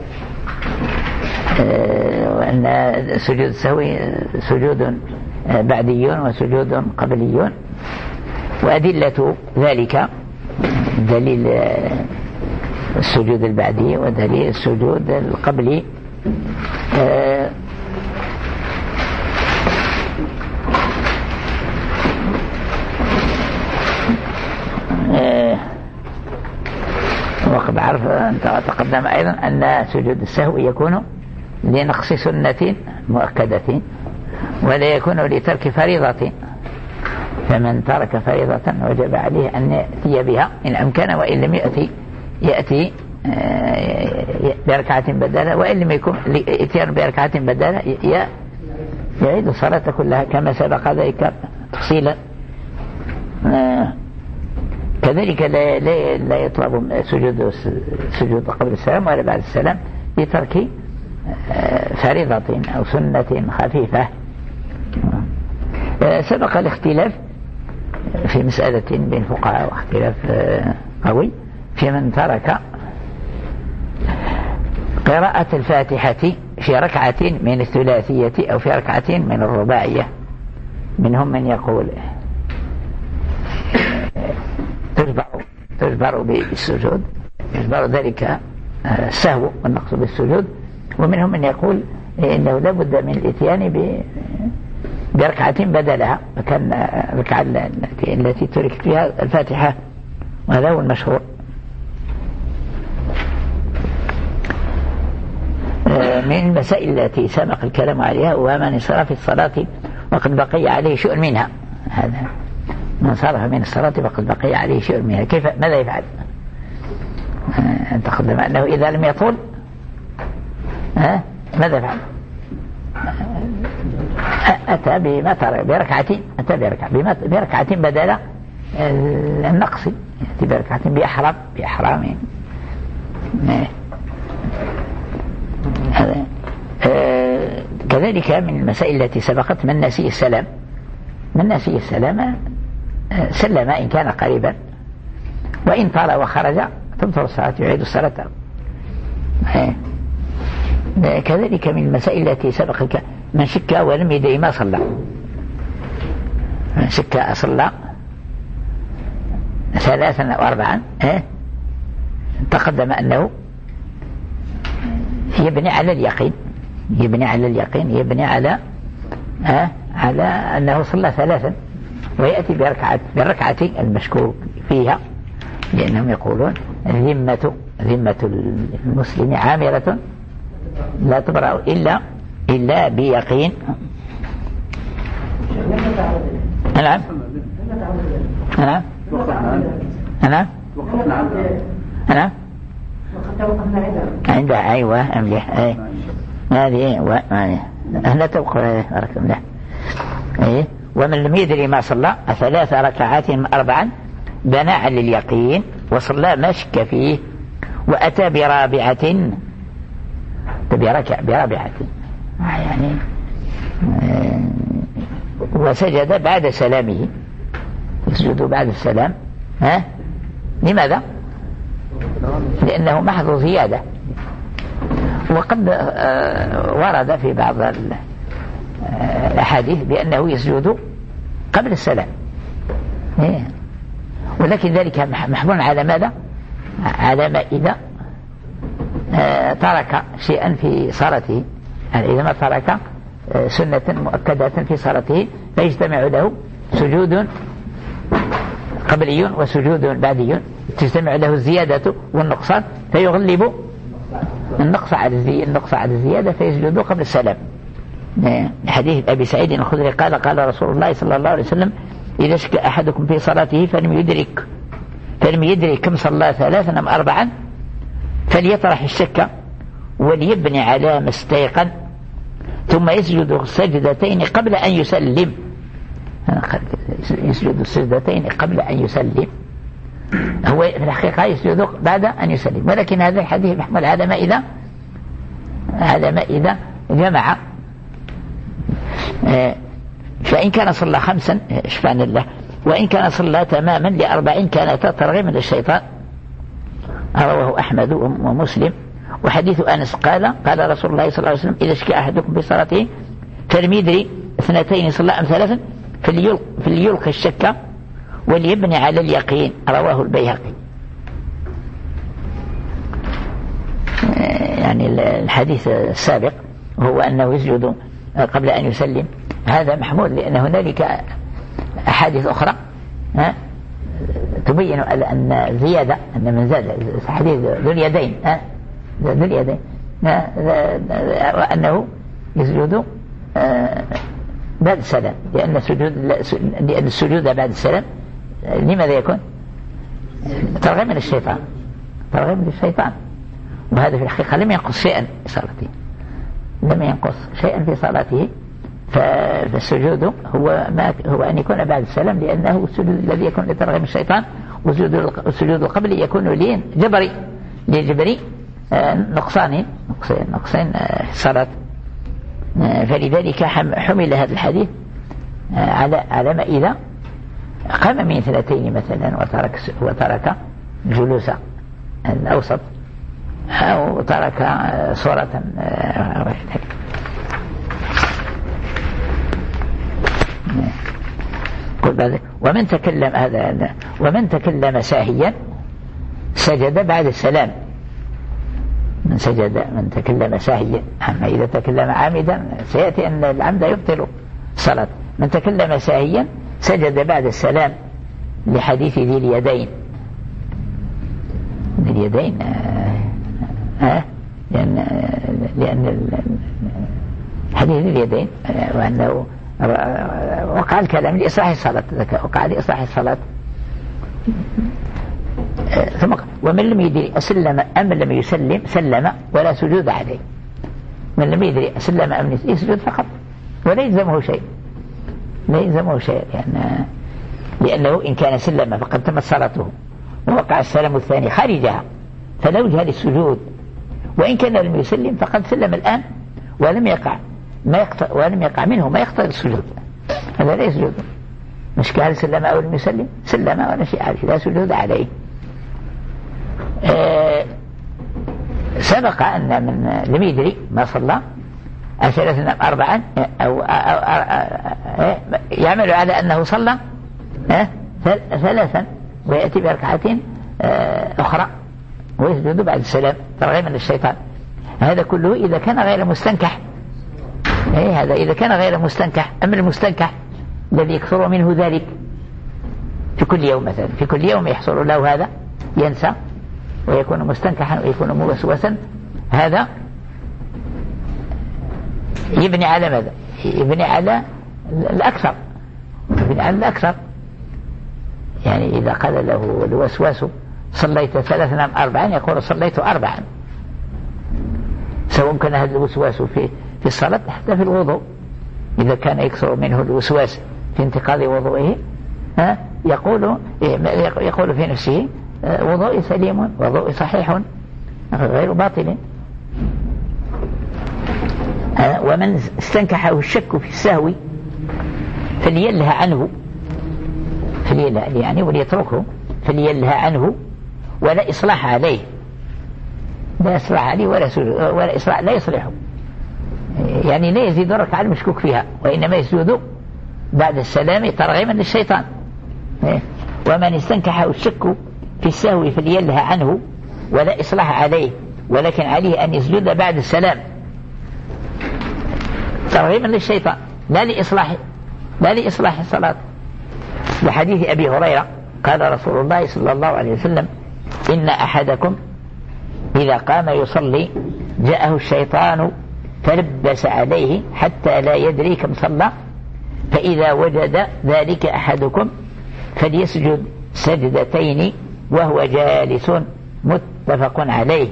آه وأن سجود السهو سجود بعديون وسجود قبليون. وأدلة ذلك دليل السجود البعدي ودليل السجود القبلي. آه آه وقد عرف تقدم أيضا أن سجود السهو يكون لنقص سنة مؤكدة ولا يكون لترك فريضة، فمن ترك فريضة وجب عليه أن يأتي بها إن أمكن، وإن لم يأتي يأتي بركعة بدالة، وإن لم يكن إتيان بركعة بدالة يعيد الصلاة كلها كما سبق ذلك تفصيلا. كذلك لا, لا, لا يطلب سجود سجود قبل السلام ولا بعد السلام لترك فريضة أو سنة خفيفة. سبق الاختلاف في مسألة بين الفقهاء واختلاف قوي في من ترك قراءة الفاتحة في ركعة من الثلاثية أو في ركعة من الرباعية. منهم من يقول تجبر تجبر بالسجود، يجبر ذلك السهو والنقص بالسجود. ومنهم من يقول إنه لابد من الاتيان بركعة بدلها مكان الركعة التي ترك فيها الفاتحة، وهذا هو المشهور. من المسائل التي سبق الكلام عليها ومن انصرف في الصلاة وقد بقي عليه شيء منها، هذا من صرف من الصلاة فقد بقي عليه شيء منها، كيف ماذا يفعل؟ تقدم أنه إذا لم يطول ها ماذا يفعل؟ أتى بما ترى بركعتين، أتى بركعة بركعتين بدل النقص، يأتي بركعتين بإحرام بإحرام هذا. آه كذلك من المسائل التي سبقت من نسي السلام، من نسي السلام سلم إن كان قريبا، وإن طال وخرج تبطل الصلاة يعيد الصلاة. آه كذلك من المسائل التي سبق من شك ولم يدري ما صلى، من شك صلى ثلاثا أو أربعا آه تقدم أنه يبني على اليقين، يبني على اليقين يبني على آه على أنه صلى ثلاثا، ويأتي بركعة بالركعة المشكوك فيها، لأنهم يقولون ذمة ذمة المسلم عامرة لا تبرأ إلا إلا بيقين. نعم نعم نعم نعم عندها أيوة أملح أي هذه هنا توقف بارك الله. أي ومن لم يدري ما صلى ثلاث ركعات أربعا بنى على اليقين وصلى ما شك فيه، وأتى برابعة بركع برابعة يعني وسجد بعد سلامه، يسجد بعد السلام ها؟ لماذا؟ لأنه محض زيادة. وقد ورد في بعض الأحاديث بأنه يسجد قبل السلام، ولكن ذلك محمول على ماذا؟ على ما إذا ترك شيئا في صلاته، يعني إذا ما ترك سنة مؤكدة في صلاته فيجتمع له سجود قبلي وسجود بعدي، تجتمع له الزيادة والنقصان فيغلب النقص على الزي... النقص على الزيادة فيسجد قبل السلام. حديث أبي سعيد الخدري قال قال رسول الله صلى الله عليه وسلم: إذا شك أحدكم في صلاته فلم يدرك فلم يدرك كم صلى ثلاثا أم أربعا فليطرح الشك وليبني على ما استيقن ثم يسجد السجدتين قبل أن يسلم. يسجد السجدتين قبل أن يسلم، هو في الحقيقة يسجد بعد أن يسلم، ولكن هذا الحديث محمل على ما إذا على ما إذا جمع. فإن كان صلى خمسا شفعن الله، وإن كان صلى تماما لأربعين كانت ترغيب من الشيطان. رواه أحمد ومسلم. وحديث أنس قال قال رسول الله صلى الله عليه وسلم: إذا شكى أحدكم في صلاته فلم يدري اثنتين صلى أم ثلاثا فليلقي الشك وليبني على اليقين. رواه البيهقي. يعني الحديث السابق هو أنه يسجد قبل أن يسلم، هذا محمول لأن هنالك أحاديث أخرى ها تبين أن زيادة أن من زاد حديث ذو اليدين ها ذو اليدين وأنه يسجد بعد السلام، لأن السجود لأن السجود بعد السلام لماذا يكون؟ ترغيب من الشيطان، ترغيب من الشيطان. وهذا في الحقيقة لم ينقص شيئا في صلاته، لم ينقص شيئا في صلاته. فالسجود هو ما هو أن يكون بعد السلام، لأنه السجود الذي يكون لترغيب من الشيطان، والسجود القبلي يكون لين جبري لجبري نقصان نقصين نقصين في الصلاة. فلذلك حمل هذا الحديث على على ما إذا قام من اثنتين مثلا وترك وترك الجلوس الأوسط أو ترك صورة. ومن تكلم هذا ومن تكلم ساهيا سجد بعد السلام. من سجد من تكلم ساهيا، أما إذا تكلم عامدا سيأتي أن العمد يبطل الصلاة. من تكلم ساهيا سجد بعد السلام لحديث ذي اليدين. ذي اليدين آه لأن لأن حديث ذي اليدين وأنه وقع الكلام لإصلاح الصلاة، وقع لإصلاح الصلاة. ثم ومن لم يدري أسلم أم لم يسلم سلم ولا سجود عليه. من لم يدري أسلم أم يسجد فقط ولا يلزمه شيء، لا يلزمه شيء، لأن لأنه إن كان سلم فقد تمت صلاته ووقع السلام الثاني خارجها فلا وجه للسجود، وإن كان لم يسلم فقد سلم الآن ولم يقع ما يقطع ولم يقع منه ما يقتضي السجود، هذا لا يسجد. مش كان سلم أو لم يسلم سلم ولا شيء عليه، لا سجود عليه. أه سبق أن من لم يدري ما صلى ثلاثا أم أربعا أو, أو, أو, أو يعمل على أنه صلى أه ثلاثا ويأتي بركعتين أه أخرى ويسجد بعد السلام ترغيبا من الشيطان. هذا كله إذا كان غير مستنكح. إيه هذا إذا كان غير مستنكح. أما المستنكح الذي يكثر منه ذلك في كل يوم مثلا، في كل يوم يحصل له هذا ينسى ويكون مستنكحا ويكون موسوسا، هذا يبني على ماذا؟ يبني على الأكثر، يبني على الأكثر. يعني إذا قال له الوسواس صليت ثلاثا أم أربعا يقول صليت أربعا، سواء كان هذا الوسواس في في الصلاة حتى في الوضوء. إذا كان يكثر منه الوسواس في انتقاض وضوئه ها يقول يقول في نفسه وضوئي سليم وضوئي صحيح غير باطل. ومن استنكحه الشك في السهو فليلهى عنه، فليلهى يعني وليتركه، فلينهى عنه ولا إصلاح عليه، لا إصلاح عليه ولا, ولا إصلاح لا يصلحه، يعني لا يزيد الركعة المشكوك فيها، وإنما يسجد بعد السلام ترغيما للشيطان. ومن استنكحه الشك في السهو فلينهى عنه ولا إصلاح عليه، ولكن عليه أن يسجد بعد السلام ترغيما للشيطان لا لإصلاح لا لإصلاح الصلاة. لحديث أبي هريرة قال رسول الله صلى الله عليه وسلم: إن أحدكم إذا قام يصلي جاءه الشيطان فلبس عليه حتى لا يدري كم صلى، فإذا وجد ذلك أحدكم فليسجد سجدتين وهو جالس، متفق عليه.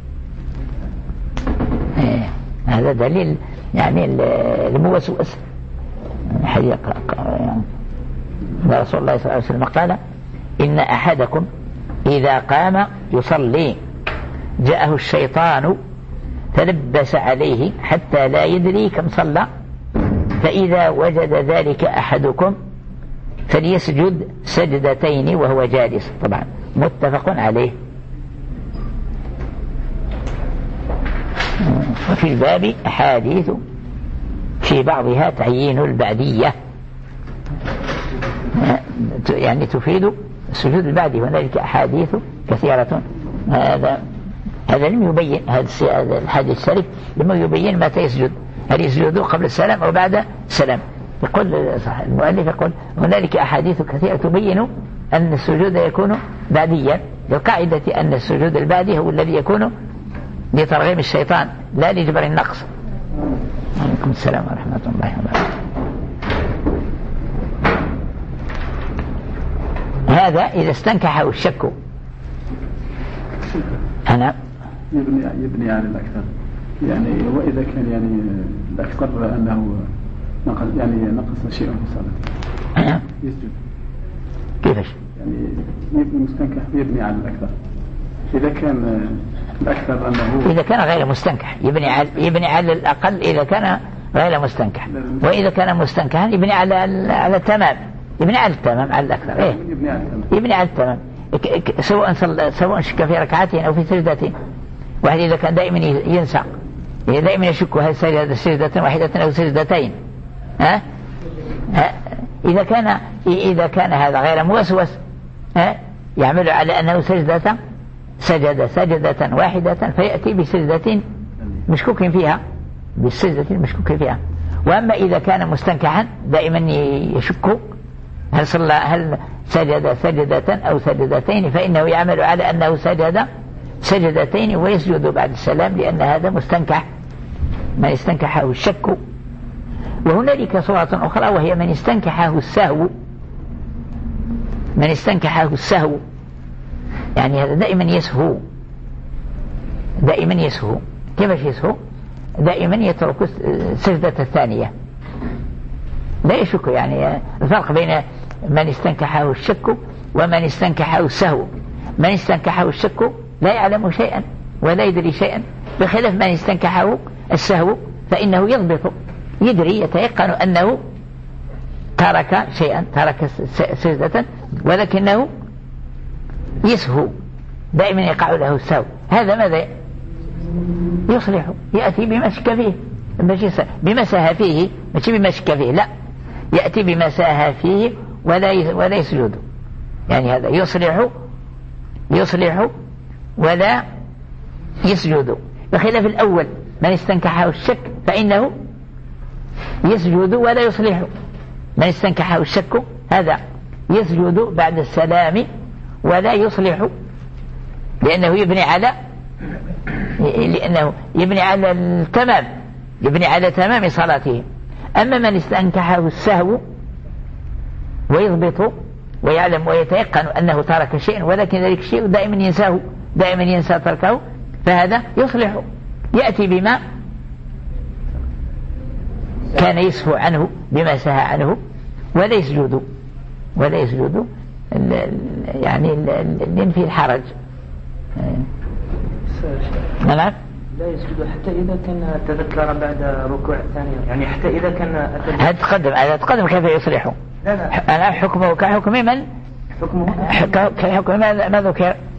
هذا دليل يعني الموسوس. حقيقة رسول الله صلى الله عليه وسلم قال: إن أحدكم إذا قام يصلي جاءه الشيطان فلبس عليه حتى لا يدري كم صلى، فإذا وجد ذلك أحدكم فليسجد سجدتين وهو جالس. طبعا متفق عليه. وفي الباب أحاديث في بعضها تعيين البعدية، يعني تفيد السجود البعدي، هنالك أحاديث كثيرة. هذا هذا لم يبين، هذا الحديث الشريف لم يبين متى يسجد، هل يسجد قبل السلام أو بعد السلام. يقول المؤلف يقول هنالك أحاديث كثيرة تبين أن السجود يكون بعديا، للقاعدة أن السجود البعدي هو الذي يكون لترغيم الشيطان لا لجبر النقص. عليكم السلام ورحمة الله وبركاته. هذا إذا استنكحه الشك. أنا يبني يبني على الأكثر، يعني وإذا كان يعني الأكثر أنه نقص، يعني نقص شيء في صلاته يسجد. كيفش؟ يعني يبني مستنكح يبني على الأكثر. إذا كان الأكثر أنه إذا كان غير مستنكح يبني على يبني على الأقل إذا كان غير مستنكح، وإذا كان مستنكحا يبني على على التمام، يبني على التمام على الأكثر. إيه يبني على التمام، يبني على التمام، سواء سواء شك في ركعتين أو في سجدتين. واحد إذا كان دائما ينسى، دائما يشك هل سجد سجدة واحدة أو سجدتين، ها؟ ها؟ إذا كان إذا كان هذا غير موسوس، ها؟ يعمل على أنه سجدة سجد سجدة واحدة فيأتي بسجدة مشكوك فيها، بالسجدة المشكوك فيها. وأما إذا كان مستنكحا دائما يشك هل صلى هل سجد سجدة أو سجدتين، فإنه يعمل على أنه سجد سجدتين ويسجد بعد السلام، لأن هذا مستنكح، من استنكحه الشك. وهنالك صورة أخرى وهي من استنكحه السهو، من استنكحه السهو يعني هذا دائما يسهو، دائما يسهو. كيف يسهو؟ دائما يترك السجدة الثانية لا يشك. يعني الفرق بين من استنكحه الشك ومن استنكحه السهو: من استنكحه الشك لا يعلم شيئا ولا يدري شيئا، بخلاف من استنكحه السهو فإنه يضبط، يدري يتيقن أنه ترك شيئا، ترك سجدة، ولكنه يسهو، دائما يقع له السهو. هذا ماذا يصلح؟ يأتي بما شك فيه، بما ساهى فيه، مش بما شك فيه، لا، يأتي بما ساهى فيه ولا ولا يسجد. يعني هذا يصلح يصلح ولا يسجد، بخلاف الأول من استنكحه الشك فإنه يسجد ولا يصلح. من استنكحه الشك هذا يسجد بعد السلام ولا يصلح، لأنه يبني على لأنه يبني على التمام، يبني على تمام صلاته. أما من استنكحه السهو ويضبط ويعلم ويتيقن أنه ترك شيئا، ولكن ذلك الشيء دائما ينساه، دائما ينسى تركه، فهذا يصلح، يأتي بما كان يسهو عنه، بما سهى عنه، ولا يسجد ولا يسجد يعني ينفي الحرج. نعم، لا يسجد حتى إذا كان تذكر بعد ركوع ثانية، يعني حتى إذا كان هذا تقدم هذا تقدم كيف يصلحه. لا لا أنا حكمه كحكم من حكمه كحكم ما ذكر